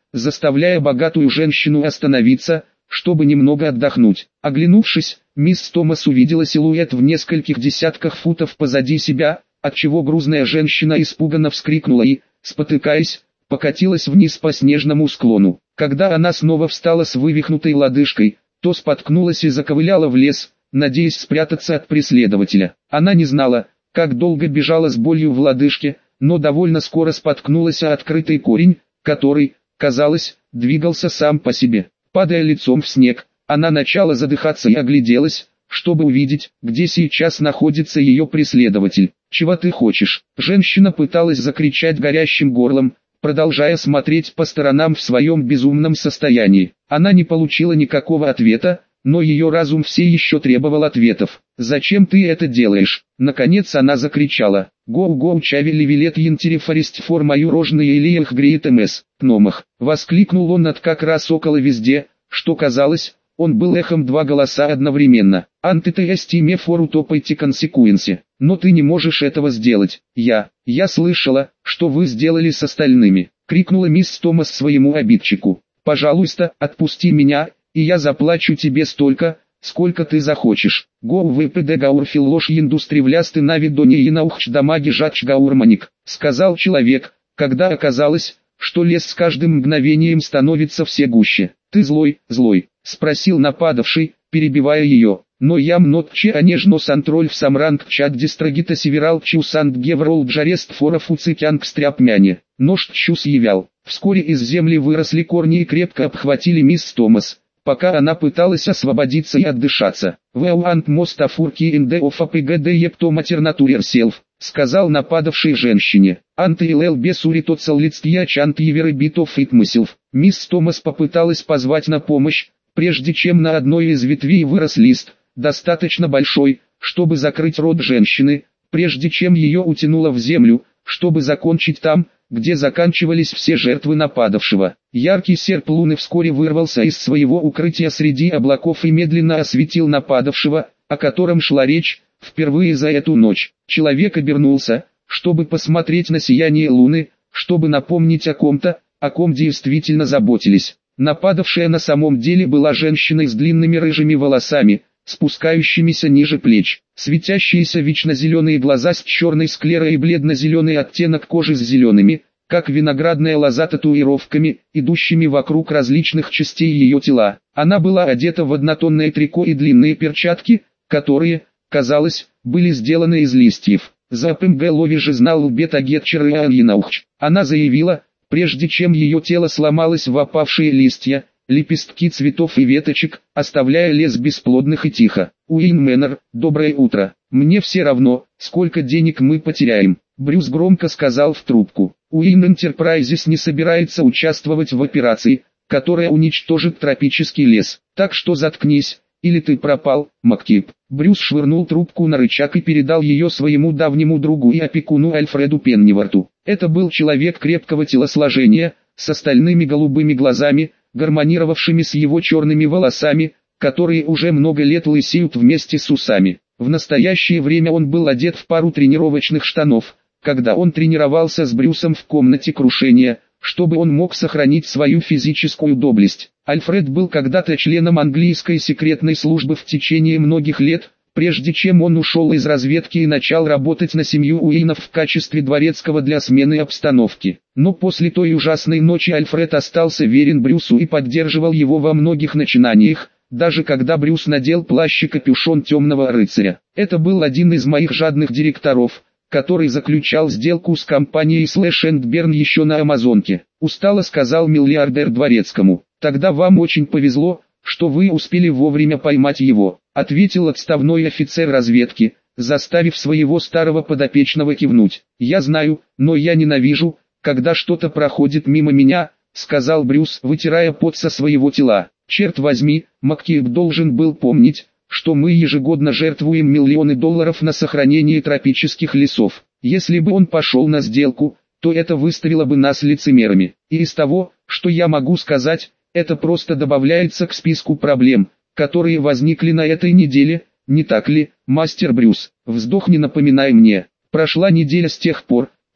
заставляя богатую женщину остановиться, чтобы немного отдохнуть. Оглянувшись, мисс Томас увидела силуэт в нескольких десятках футов позади себя, отчего грузная женщина испуганно вскрикнула и, спотыкаясь, покатилась вниз по снежному склону. Когда она снова встала с вывихнутой лодыжкой, то споткнулась и заковыляла в лес, надеясь спрятаться от преследователя. Она не знала, как долго бежала с болью в лодыжке, но довольно скоро споткнулась о открытый корень, который, казалось, двигался сам по себе. Падая лицом в снег, она начала задыхаться и огляделась, чтобы увидеть, где сейчас находится ее преследователь. «Чего ты хочешь?» Женщина пыталась закричать горящим горлом, продолжая смотреть по сторонам в своем безумном состоянии. Она не получила никакого ответа, но ее разум все еще требовал ответов. «Зачем ты это делаешь?» Наконец она закричала. «Гоу гоу чавели вилет янтире форест фор мою рожные илиях греет мс, пномах». Воскликнул он от как раз около везде, что казалось, он был эхом два голоса одновременно. «Антитестиме фор утопайте консекуенсе». «Но ты не можешь этого сделать». «Я, я слышала, что вы сделали с остальными», — крикнула мисс Томас своему обидчику. «Пожалуйста, отпусти меня, и я заплачу тебе столько, сколько ты захочешь». «Гоу впд гаурфил ложь индустривлясты на видоне и наухч дамаги жач гаурманик», — сказал человек, когда оказалось, что лес с каждым мгновением становится все гуще. «Ты злой, злой?» — спросил нападавший, перебивая ее. «Но ям нот че анежно сантроль в самранг чат дистрагита северал чу сант геврол джарест форов уцикянг стряпмяне». Нож чус явял. Вскоре из земли выросли корни и крепко обхватили мисс Томас, пока она пыталась освободиться и отдышаться. «Well and most of worky in the of apgd епто матернатурер селф», сказал нападавшей женщине. «Анты-ил бесури тот саллицкия чант еверы битов итмысилв». Мисс Томас попыталась позвать на помощь, прежде чем на одной из ветвей вырос лист, достаточно большой, чтобы закрыть рот женщины, прежде чем ее утянуло в землю, чтобы закончить там, где заканчивались все жертвы нападавшего. Яркий серп луны вскоре вырвался из своего укрытия среди облаков и медленно осветил нападавшего, о котором шла речь, впервые за эту ночь. Человек обернулся, чтобы посмотреть на сияние луны, чтобы напомнить о ком-то, о ком действительно заботились. Нападавшая на самом деле была женщиной с длинными рыжими волосами, спускающимися ниже плеч. Светящиеся вечно-зеленые глаза с черной склерой и бледно-зеленый оттенок кожи с зелеными, как виноградная лоза, татуировками, идущими вокруг различных частей ее тела. Она была одета в однотонное трико и длинные перчатки, которые, казалось, были сделаны из листьев. «Запым голови же знал бета-гетчер и аньинаухч». Она заявила, прежде чем ее тело сломалось в опавшие листья, лепестки цветов и веточек, оставляя лес бесплодных и тихо. «Уин Мэннер, доброе утро. Мне все равно, сколько денег мы потеряем», — Брюс громко сказал в трубку. «Уин Энтерпрайзес не собирается участвовать в операции, которая уничтожит тропический лес. Так что заткнись, или ты пропал, Маккип». Брюс швырнул трубку на рычаг и передал ее своему давнему другу и опекуну Альфреду Пенниварту. Это был человек крепкого телосложения, с остальными голубыми глазами, гармонировавшими с его черными волосами, которые уже много лет лысеют вместе с усами. В настоящее время он был одет в пару тренировочных штанов, когда он тренировался с Брюсом в комнате крушения, чтобы он мог сохранить свою физическую доблесть. Альфред был когда-то членом английской секретной службы в течение многих лет, прежде чем он ушел из разведки и начал работать на семью Уинов в качестве дворецкого для смены обстановки. Но после той ужасной ночи Альфред остался верен Брюсу и поддерживал его во многих начинаниях, даже когда Брюс надел плащ и капюшон темного рыцаря. Это был один из моих жадных директоров, который заключал сделку с компанией Slash энд Burn еще на Амазонке. Устало сказал миллиардер дворецкому. «Тогда вам очень повезло, что вы успели вовремя поймать его», ответил отставной офицер разведки, заставив своего старого подопечного кивнуть. «Я знаю, но я ненавижу, когда что-то проходит мимо меня», сказал Брюс, вытирая пот со своего тела. «Черт возьми, Маккип должен был помнить, что мы ежегодно жертвуем миллионы долларов на сохранение тропических лесов. Если бы он пошел на сделку, то это выставило бы нас лицемерами. И из того, что я могу сказать, это просто добавляется к списку проблем, которые возникли на этой неделе, не так ли, мастер Брюс? Вздох, не напоминай мне. Прошла неделя с тех пор,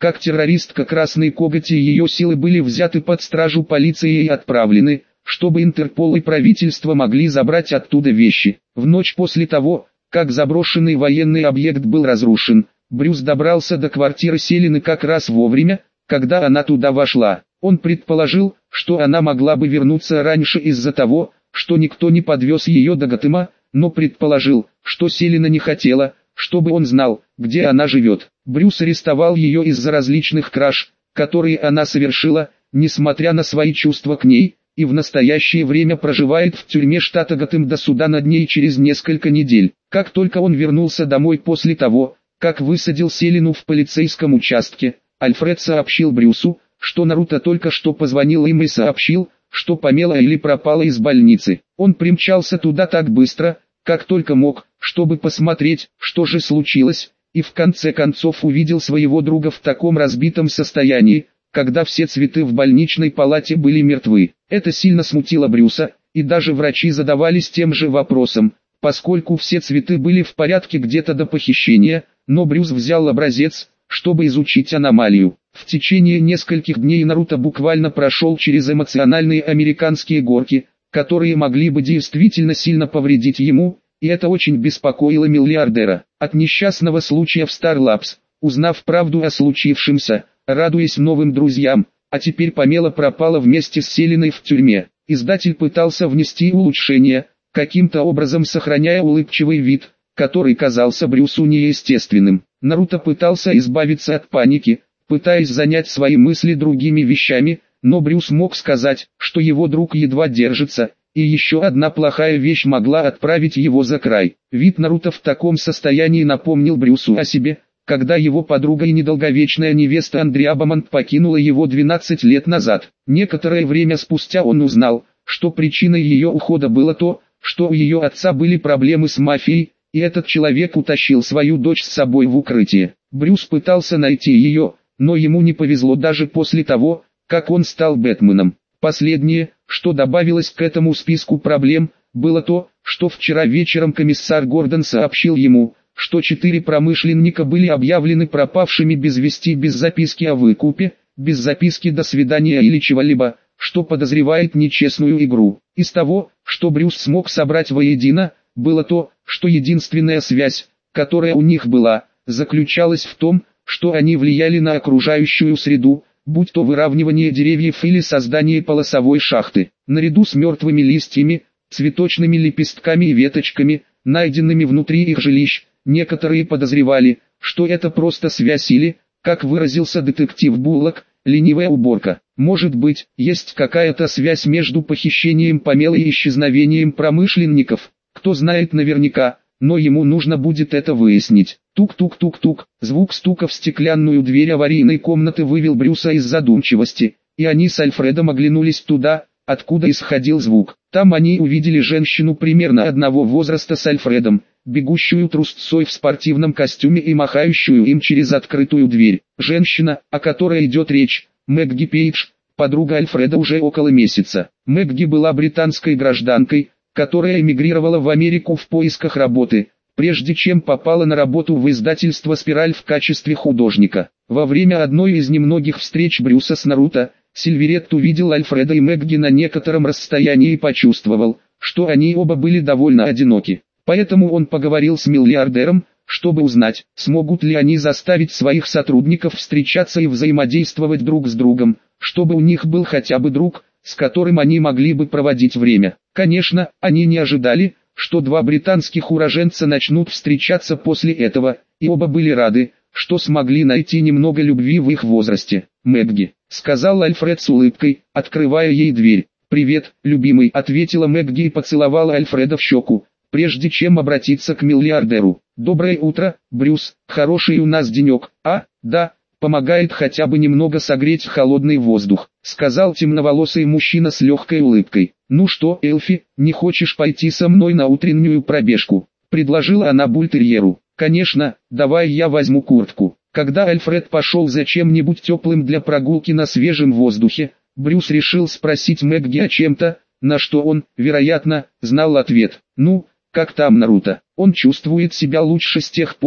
Как террористка Красной Коготь и ее силы были взяты под стражу полицией и отправлены, чтобы Интерпол и правительство могли забрать оттуда вещи. В ночь после того, как заброшенный военный объект был разрушен, Брюс добрался до квартиры Селины как раз вовремя, когда она туда вошла. Он предположил, что она могла бы вернуться раньше из-за того, что никто не подвез ее до Готэма, но предположил, что Селина не хотела, чтобы он знал, где она живет. Брюс арестовал ее из-за различных краж, которые она совершила, несмотря на свои чувства к ней, и в настоящее время проживает в тюрьме штата Готэм до суда над ней через несколько недель. Как только он вернулся домой после того, как высадил Селину в полицейском участке, Альфред сообщил Брюсу, что Наруто только что позвонил им и сообщил, что Памела Эли пропала из больницы. Он примчался туда так быстро, как только мог, чтобы посмотреть, что же случилось, и в конце концов увидел своего друга в таком разбитом состоянии, когда все цветы в больничной палате были мертвы. Это сильно смутило Брюса, и даже врачи задавались тем же вопросом, поскольку все цветы были в порядке где-то до похищения, но Брюс взял образец, чтобы изучить аномалию. В течение нескольких дней Наруто буквально прошел через эмоциональные американские горки, которые могли бы действительно сильно повредить ему, и это очень беспокоило миллиардера. От несчастного случая в Star Labs, узнав правду о случившемся, радуясь новым друзьям, а теперь Памела пропала вместе с Селиной в тюрьме. Издатель пытался внести улучшения, каким-то образом сохраняя улыбчивый вид, который казался Брюсу неестественным. Наруто пытался избавиться от паники, пытаясь занять свои мысли другими вещами, но Брюс мог сказать, что его друг едва держится, и еще одна плохая вещь могла отправить его за край. Вид Наруто в таком состоянии напомнил Брюсу о себе, когда его подруга и недолговечная невеста Андреа Бамонт покинула его двенадцать лет назад. Некоторое время спустя он узнал, что причиной ее ухода было то, что у ее отца были проблемы с мафией, и этот человек утащил свою дочь с собой в укрытие. Брюс пытался найти ее, но ему не повезло даже после того, как он стал Бэтменом. Последнее, что добавилось к этому списку проблем, было то, что вчера вечером комиссар Гордон сообщил ему, что четыре промышленника были объявлены пропавшими без вести, без записки о выкупе, без записки «до свидания» или чего-либо, что подозревает нечестную игру. Из того, что Брюс смог собрать воедино, было то, что единственная связь, которая у них была, заключалась в том, что они влияли на окружающую среду, будь то выравнивание деревьев или создание полосовой шахты. Наряду с мертвыми листьями, цветочными лепестками и веточками, найденными внутри их жилищ, некоторые подозревали, что это просто связь или, как выразился детектив Буллок, ленивая уборка. Может быть, есть какая-то связь между похищением Памелы и исчезновением промышленников, кто знает наверняка, но ему нужно будет это выяснить. Тук-тук-тук-тук, звук стука в стеклянную дверь аварийной комнаты вывел Брюса из задумчивости, и они с Альфредом оглянулись туда, откуда исходил звук. Там они увидели женщину примерно одного возраста с Альфредом, бегущую трусцой в спортивном костюме и махающую им через открытую дверь. Женщина, о которой идет речь, Мэгги Пейдж, подруга Альфреда уже около месяца. Мэгги была британской гражданкой, которая эмигрировала в Америку в поисках работы, прежде чем попала на работу в издательство «Спираль» в качестве художника. Во время одной из немногих встреч Брюса с Наруто, Сильверет увидел Альфреда и Мэгги на некотором расстоянии и почувствовал, что они оба были довольно одиноки. Поэтому он поговорил с миллиардером, чтобы узнать, смогут ли они заставить своих сотрудников встречаться и взаимодействовать друг с другом, чтобы у них был хотя бы друг, с которым они могли бы проводить время. Конечно, они не ожидали, что два британских уроженца начнут встречаться после этого, и оба были рады, что смогли найти немного любви в их возрасте. «Мэгги», — сказал Альфред с улыбкой, открывая ей дверь. «Привет, любимый», — ответила Мэгги и поцеловала Альфреда в щеку, прежде чем обратиться к миллиардеру. «Доброе утро, Брюс, хороший у нас денек, а, да, помогает хотя бы немного согреть холодный воздух», — сказал темноволосый мужчина с легкой улыбкой. «Ну что, Элфи, не хочешь пойти со мной на утреннюю пробежку?» — предложила она бультерьеру. «Конечно, давай я возьму куртку». Когда Альфред пошел за чем-нибудь теплым для прогулки на свежем воздухе, Брюс решил спросить Мэгги о чем-то, на что он, вероятно, знал ответ. «Ну, как там Наруто? Он чувствует себя лучше с тех пор,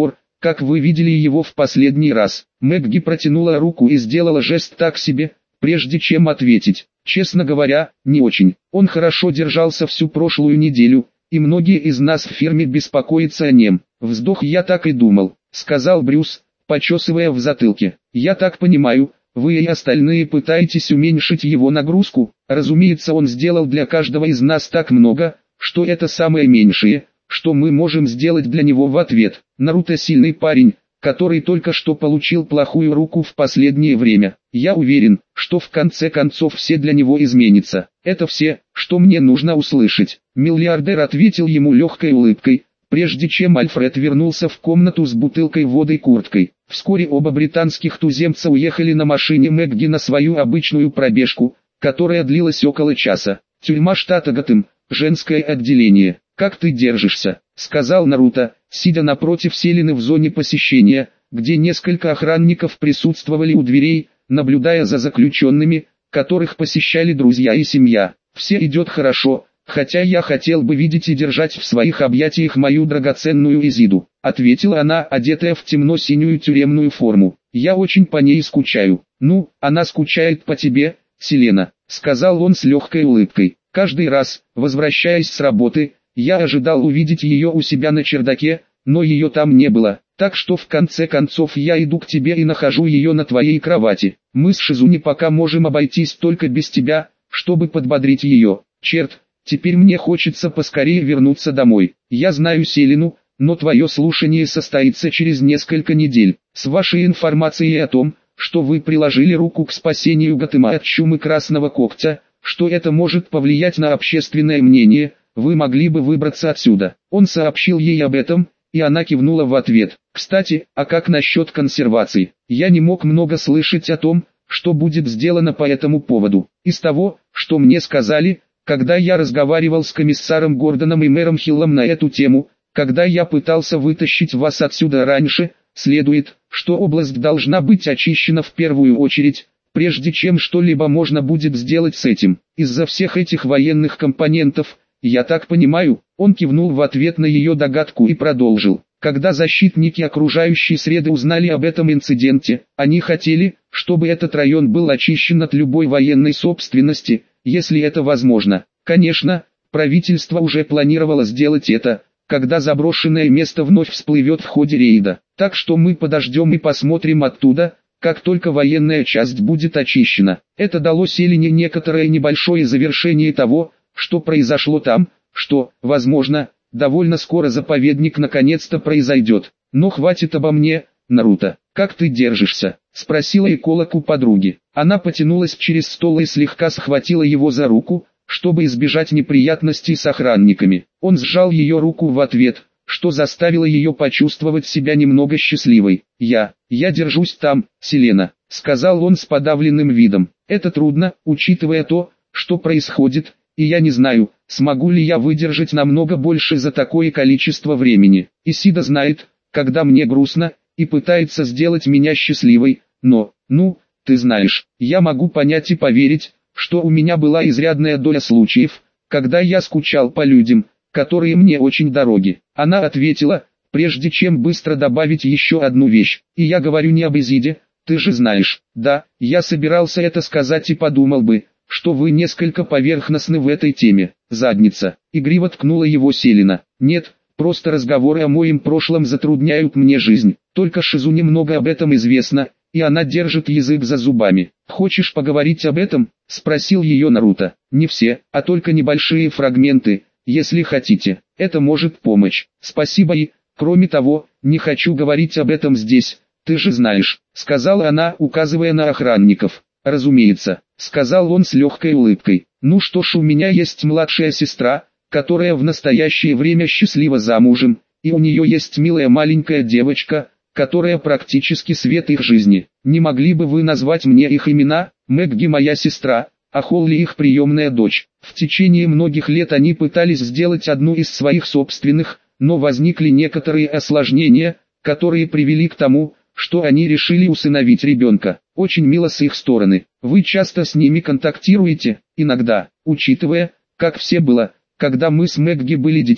как вы видели его в последний раз. Мэгги протянула руку и сделала жест так себе, прежде чем ответить. Честно говоря, не очень. Он хорошо держался всю прошлую неделю, и многие из нас в фирме беспокоятся о нем. Вздох, я так и думал, сказал Брюс, почесывая в затылке. Я так понимаю, вы и остальные пытаетесь уменьшить его нагрузку. Разумеется, он сделал для каждого из нас так много, что это самое меньшее, что мы можем сделать для него в ответ. Наруто сильный парень, который только что получил плохую руку в последнее время. Я уверен, что в конце концов все для него изменится. Это все, что мне нужно услышать. Миллиардер ответил ему легкой улыбкой, прежде чем Альфред вернулся в комнату с бутылкой воды и курткой. Вскоре оба британских туземца уехали на машине Мэгги на свою обычную пробежку, которая длилась около часа. Тюрьма штата Готэм, женское отделение. «Как ты держишься?» — сказал Наруто, сидя напротив Селины в зоне посещения, где несколько охранников присутствовали у дверей, наблюдая за заключенными, которых посещали друзья и семья. «Все идет хорошо, хотя я хотел бы видеть и держать в своих объятиях мою драгоценную Изиду», — ответила она, одетая в темно-синюю тюремную форму. «Я очень по ней скучаю». «Ну, она скучает по тебе, Селена», — сказал он с легкой улыбкой. «Каждый раз, возвращаясь с работы, я ожидал увидеть ее у себя на чердаке, но ее там не было, так что в конце концов я иду к тебе и нахожу ее на твоей кровати. Мы с Шизуни пока можем обойтись только без тебя, чтобы подбодрить ее. Черт, теперь мне хочется поскорее вернуться домой. Я знаю Селину, но твое слушание состоится через несколько недель. С вашей информацией о том, что вы приложили руку к спасению Готэма от чумы Красного Когтя, что это может повлиять на общественное мнение, вы могли бы выбраться отсюда». Он сообщил ей об этом, и она кивнула в ответ. «Кстати, а как насчет консервации? Я не мог много слышать о том, что будет сделано по этому поводу. Из того, что мне сказали, когда я разговаривал с комиссаром Гордоном и мэром Хиллом на эту тему, когда я пытался вытащить вас отсюда раньше, следует, что область должна быть очищена в первую очередь, прежде чем что-либо можно будет сделать с этим. Из-за всех этих военных компонентов, я так понимаю». Он кивнул в ответ на ее догадку и продолжил. «Когда защитники окружающей среды узнали об этом инциденте, они хотели, чтобы этот район был очищен от любой военной собственности, если это возможно. Конечно, правительство уже планировало сделать это, когда заброшенное место вновь всплывет в ходе рейда. Так что мы подождем и посмотрим оттуда, как только военная часть будет очищена». Это дало Селине некоторое небольшое завершение того, что произошло там, что, возможно, довольно скоро заповедник наконец-то произойдет. «Но хватит обо мне, Наруто. Как ты держишься?» — спросила эколог у подруги. Она потянулась через стол и слегка схватила его за руку, чтобы избежать неприятностей с охранниками. Он сжал ее руку в ответ, что заставило ее почувствовать себя немного счастливой. «Я, я держусь там, Селена», — сказал он с подавленным видом. «Это трудно, учитывая то, что происходит, и я не знаю, смогу ли я выдержать намного больше за такое количество времени. Исида знает, когда мне грустно, и пытается сделать меня счастливой, но, ну, ты знаешь, я могу понять и поверить, что у меня была изрядная доля случаев, когда я скучал по людям, которые мне очень дороги». Она ответила, прежде чем быстро добавить еще одну вещь. «И я говорю не об Изиде, ты же знаешь». «Да, я собирался это сказать и подумал бы, что вы несколько поверхностны в этой теме. Задница». Игриво ткнула его Селина. «Нет, просто разговоры о моем прошлом затрудняют мне жизнь. Только Шизу немного об этом известно, и она держит язык за зубами». «Хочешь поговорить об этом?» — спросил ее Наруто. «Не все, а только небольшие фрагменты, если хотите. Это может помочь». «Спасибо и, кроме того, не хочу говорить об этом здесь, ты же знаешь», — сказала она, указывая на охранников. «Разумеется», — сказал он с легкой улыбкой. «Ну что ж, у меня есть младшая сестра, которая в настоящее время счастлива замужем, и у нее есть милая маленькая девочка, которая практически свет их жизни. Не могли бы вы назвать мне их имена? Мэгги моя сестра, а Холли их приемная дочь. В течение многих лет они пытались сделать одну из своих собственных, но возникли некоторые осложнения, которые привели к тому, что они решили усыновить ребенка. Очень мило с их стороны. Вы часто с ними контактируете?» «Иногда, учитывая, как все было, когда мы с Мэгги были детьми,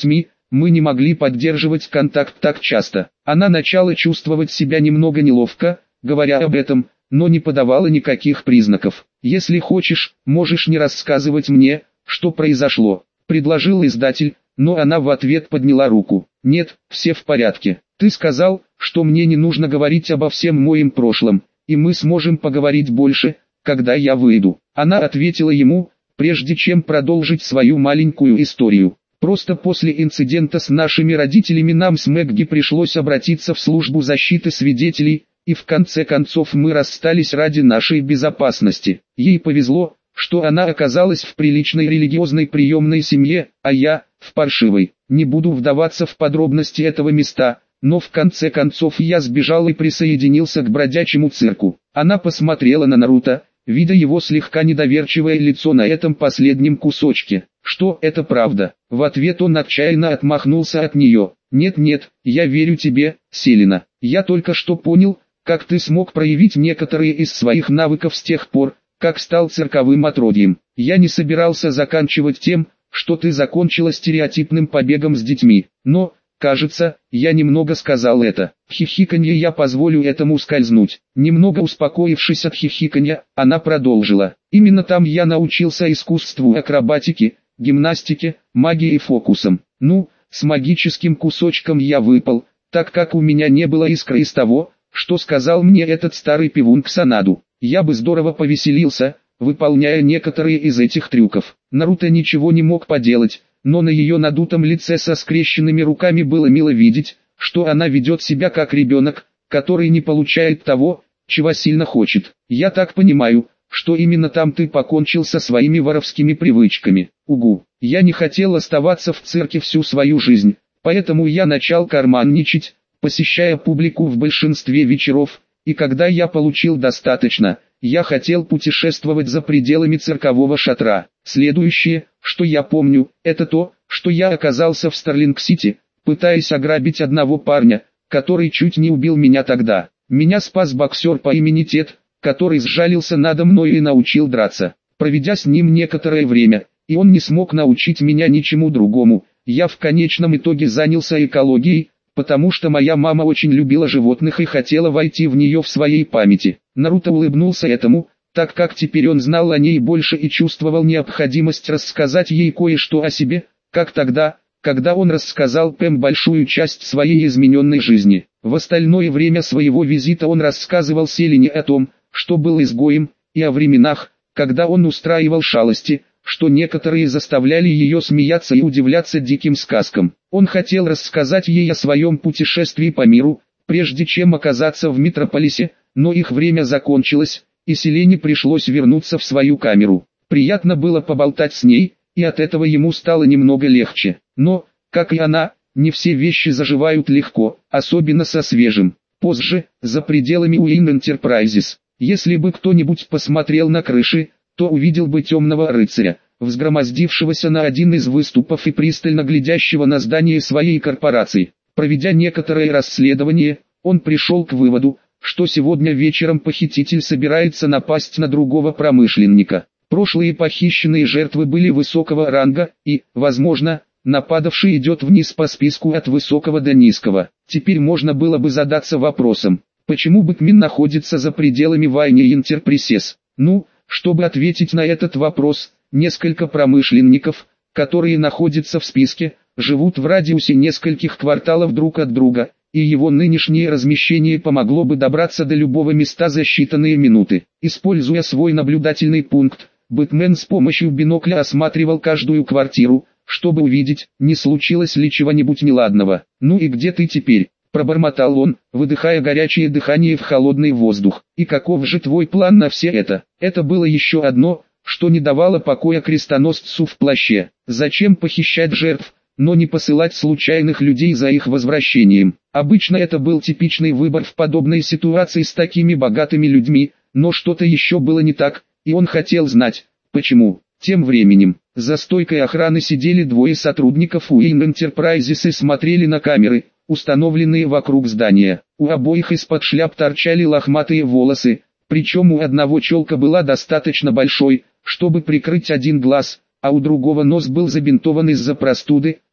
мы не могли поддерживать контакт так часто. Она начала чувствовать себя немного неловко, говоря об этом, но не подавала никаких признаков. «Если хочешь, можешь не рассказывать мне, что произошло», — предложил издатель, но она в ответ подняла руку. «Нет, все в порядке. Ты сказал, что мне не нужно говорить обо всем моем прошлом, и мы сможем поговорить больше, когда я выйду». Она ответила ему, прежде чем продолжить свою маленькую историю. «Просто после инцидента с нашими родителями нам с Мэгги пришлось обратиться в службу защиты свидетелей, и в конце концов мы расстались ради нашей безопасности. Ей повезло, что она оказалась в приличной религиозной приемной семье, а я – в паршивой. Не буду вдаваться в подробности этого места, но в конце концов я сбежал и присоединился к бродячему цирку». Она посмотрела на Наруто, видя его слегка недоверчивое лицо на этом последнем кусочке. «Что это правда?» В ответ он отчаянно отмахнулся от нее. «Нет-нет, я верю тебе, Селина. Я только что понял, как ты смог проявить некоторые из своих навыков с тех пор, как стал цирковым отродьем. Я не собирался заканчивать тем, что ты закончила стереотипным побегом с детьми, но, кажется, я немного сказал это. Хихиканье я позволю этому скользнуть». Немного успокоившись от хихиканья, она продолжила. «Именно там я научился искусству акробатики, гимнастике, магии и фокусам. Ну, с магическим кусочком я выпал, так как у меня не было искры из того, что сказал мне этот старый пивун Ксанаду. Я бы здорово повеселился, выполняя некоторые из этих трюков». Наруто ничего не мог поделать, но на ее надутом лице со скрещенными руками было мило видеть, что она ведет себя как ребенок, который не получает того, чего сильно хочет. «Я так понимаю, что именно там ты покончил со своими воровскими привычками». «Угу, я не хотел оставаться в цирке всю свою жизнь, поэтому я начал карманничать, посещая публику в большинстве вечеров, и когда я получил достаточно, я хотел путешествовать за пределами циркового шатра. Следующее, что я помню, это то, что я оказался в Старлинг-Сити, пытаясь ограбить одного парня, который чуть не убил меня тогда. Меня спас боксер по имени Тед, который сжалился надо мной и научил драться. Проведя с ним некоторое время, и он не смог научить меня ничему другому, я в конечном итоге занялся экологией, потому что моя мама очень любила животных и хотела войти в нее в своей памяти». Наруто улыбнулся этому, так как теперь он знал о ней больше и чувствовал необходимость рассказать ей кое-что о себе, как тогда, когда он рассказал Пэм большую часть своей измененной жизни. В остальное время своего визита он рассказывал Селине о том, что был изгоем, и о временах, когда он устраивал шалости, что некоторые заставляли ее смеяться и удивляться диким сказкам. Он хотел рассказать ей о своем путешествии по миру, прежде чем оказаться в метрополисе, но их время закончилось, и Селене пришлось вернуться в свою камеру. Приятно было поболтать с ней, и от этого ему стало немного легче. Но, как и она, не все вещи заживают легко, особенно со свежим. Позже, за пределами Уин Enterprises, если бы кто-нибудь посмотрел на крыши, то увидел бы темного рыцаря, взгромоздившегося на один из выступов и пристально глядящего на здание своей корпорации. Проведя некоторое расследование, он пришел к выводу, что сегодня вечером похититель собирается напасть на другого промышленника. Прошлые похищенные жертвы были высокого ранга и, возможно, нападавший идет вниз по списку от высокого до низкого. Теперь можно было бы задаться вопросом, почему Бэтмен находится за пределами Вайни Интерпресес. Ну, чтобы ответить на этот вопрос, несколько промышленников, которые находятся в списке, живут в радиусе нескольких кварталов друг от друга, и его нынешнее размещение помогло бы добраться до любого места за считанные минуты. Используя свой наблюдательный пункт, Бэтмен с помощью бинокля осматривал каждую квартиру, чтобы увидеть, не случилось ли чего-нибудь неладного. «Ну и где ты теперь?» – пробормотал он, выдыхая горячее дыхание в холодный воздух. «И каков же твой план на все это?» Это было еще одно, что не давало покоя крестоносцу в плаще. Зачем похищать жертв, но не посылать случайных людей за их возвращением? Обычно это был типичный выбор в подобной ситуации с такими богатыми людьми, но что-то еще было не так, и он хотел знать, почему. Тем временем, за стойкой охраны сидели двое сотрудников Уин Enterprises и смотрели на камеры, установленные вокруг здания. У обоих из-под шляп торчали лохматые волосы, причем у одного челка была достаточно большой, чтобы прикрыть один глаз, а у другого нос был забинтован из-за простуды,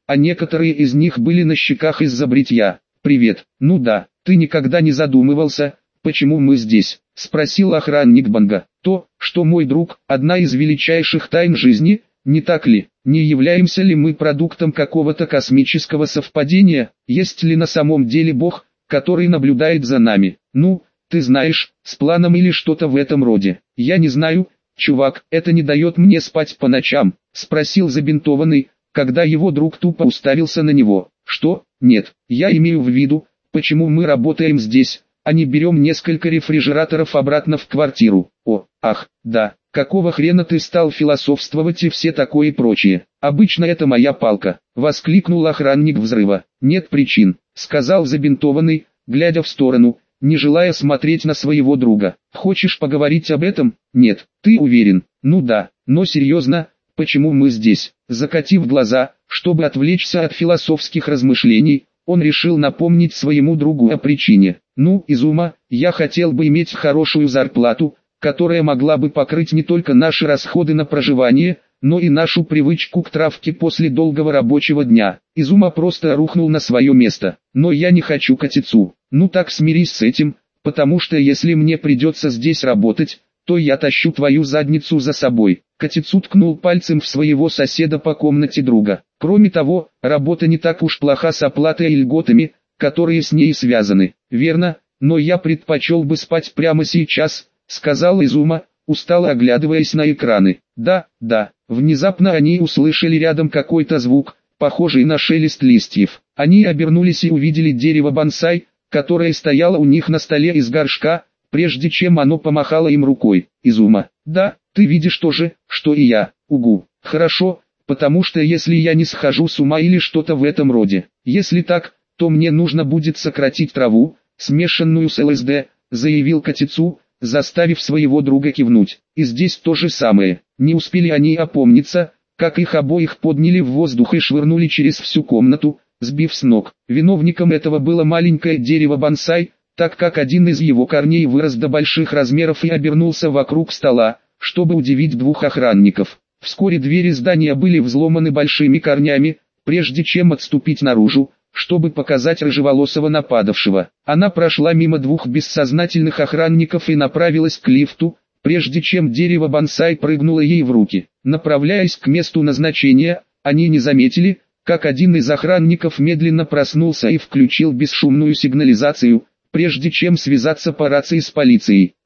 а некоторые из них были на щеках из-за бритья. «Привет, ну да, ты никогда не задумывался, почему мы здесь?» — спросил охранник Банга. «То, что мой друг, одна из величайших тайн жизни, не так ли? Не являемся ли мы продуктом какого-то космического совпадения? Есть ли на самом деле Бог, который наблюдает за нами? Ну, ты знаешь, с планом или что-то в этом роде?» «Я не знаю, чувак, это не дает мне спать по ночам», — спросил забинтованный, когда его друг тупо уставился на него. «Что? Нет, я имею в виду, почему мы работаем здесь, а не берем несколько рефрижераторов обратно в квартиру. О, ах, да, какого хрена ты стал философствовать и все такое и прочее? Обычно это моя палка», — воскликнул охранник взрыва. «Нет причин», — сказал забинтованный, глядя в сторону, не желая смотреть на своего друга. «Хочешь поговорить об этом? Нет, ты уверен? Ну да, но серьезно, почему мы здесь?» Закатив глаза, чтобы отвлечься от философских размышлений, он решил напомнить своему другу о причине. «Ну, Изума, я хотел бы иметь хорошую зарплату, которая могла бы покрыть не только наши расходы на проживание, но и нашу привычку к травке после долгого рабочего дня». Изума просто рухнул на свое место. «Но я не хочу Котицу». «Ну так смирись с этим, потому что если мне придется здесь работать, то я тащу твою задницу за собой». Котицу ткнул пальцем в своего соседа по комнате друга. «Кроме того, работа не так уж плоха с оплатой и льготами, которые с ней связаны». «Верно, но я предпочел бы спать прямо сейчас», — сказал Изума, устало оглядываясь на экраны. «Да, да». Внезапно они услышали рядом какой-то звук, похожий на шелест листьев. Они обернулись и увидели дерево бонсай, которое стояло у них на столе из горшка, прежде чем оно помахало им рукой. «Изума, да, ты видишь то же, что и я. Угу. Хорошо, потому что если я не схожу с ума или что-то в этом роде. Если так, то мне нужно будет сократить траву, смешанную с ЛСД», — заявил Котицу, заставив своего друга кивнуть. И здесь то же самое. Не успели они опомниться, как их обоих подняли в воздух и швырнули через всю комнату, сбив с ног. Виновником этого было маленькое дерево бонсай, так как один из его корней вырос до больших размеров и обернулся вокруг стола, чтобы удивить двух охранников. Вскоре двери здания были взломаны большими корнями, прежде чем отступить наружу, чтобы показать рыжеволосого нападавшего. Она прошла мимо двух бессознательных охранников и направилась к лифту, прежде чем дерево бонсай прыгнуло ей в руки. Направляясь к месту назначения, они не заметили, как один из охранников медленно проснулся и включил бесшумную сигнализацию, прежде чем связаться по рации с полицией.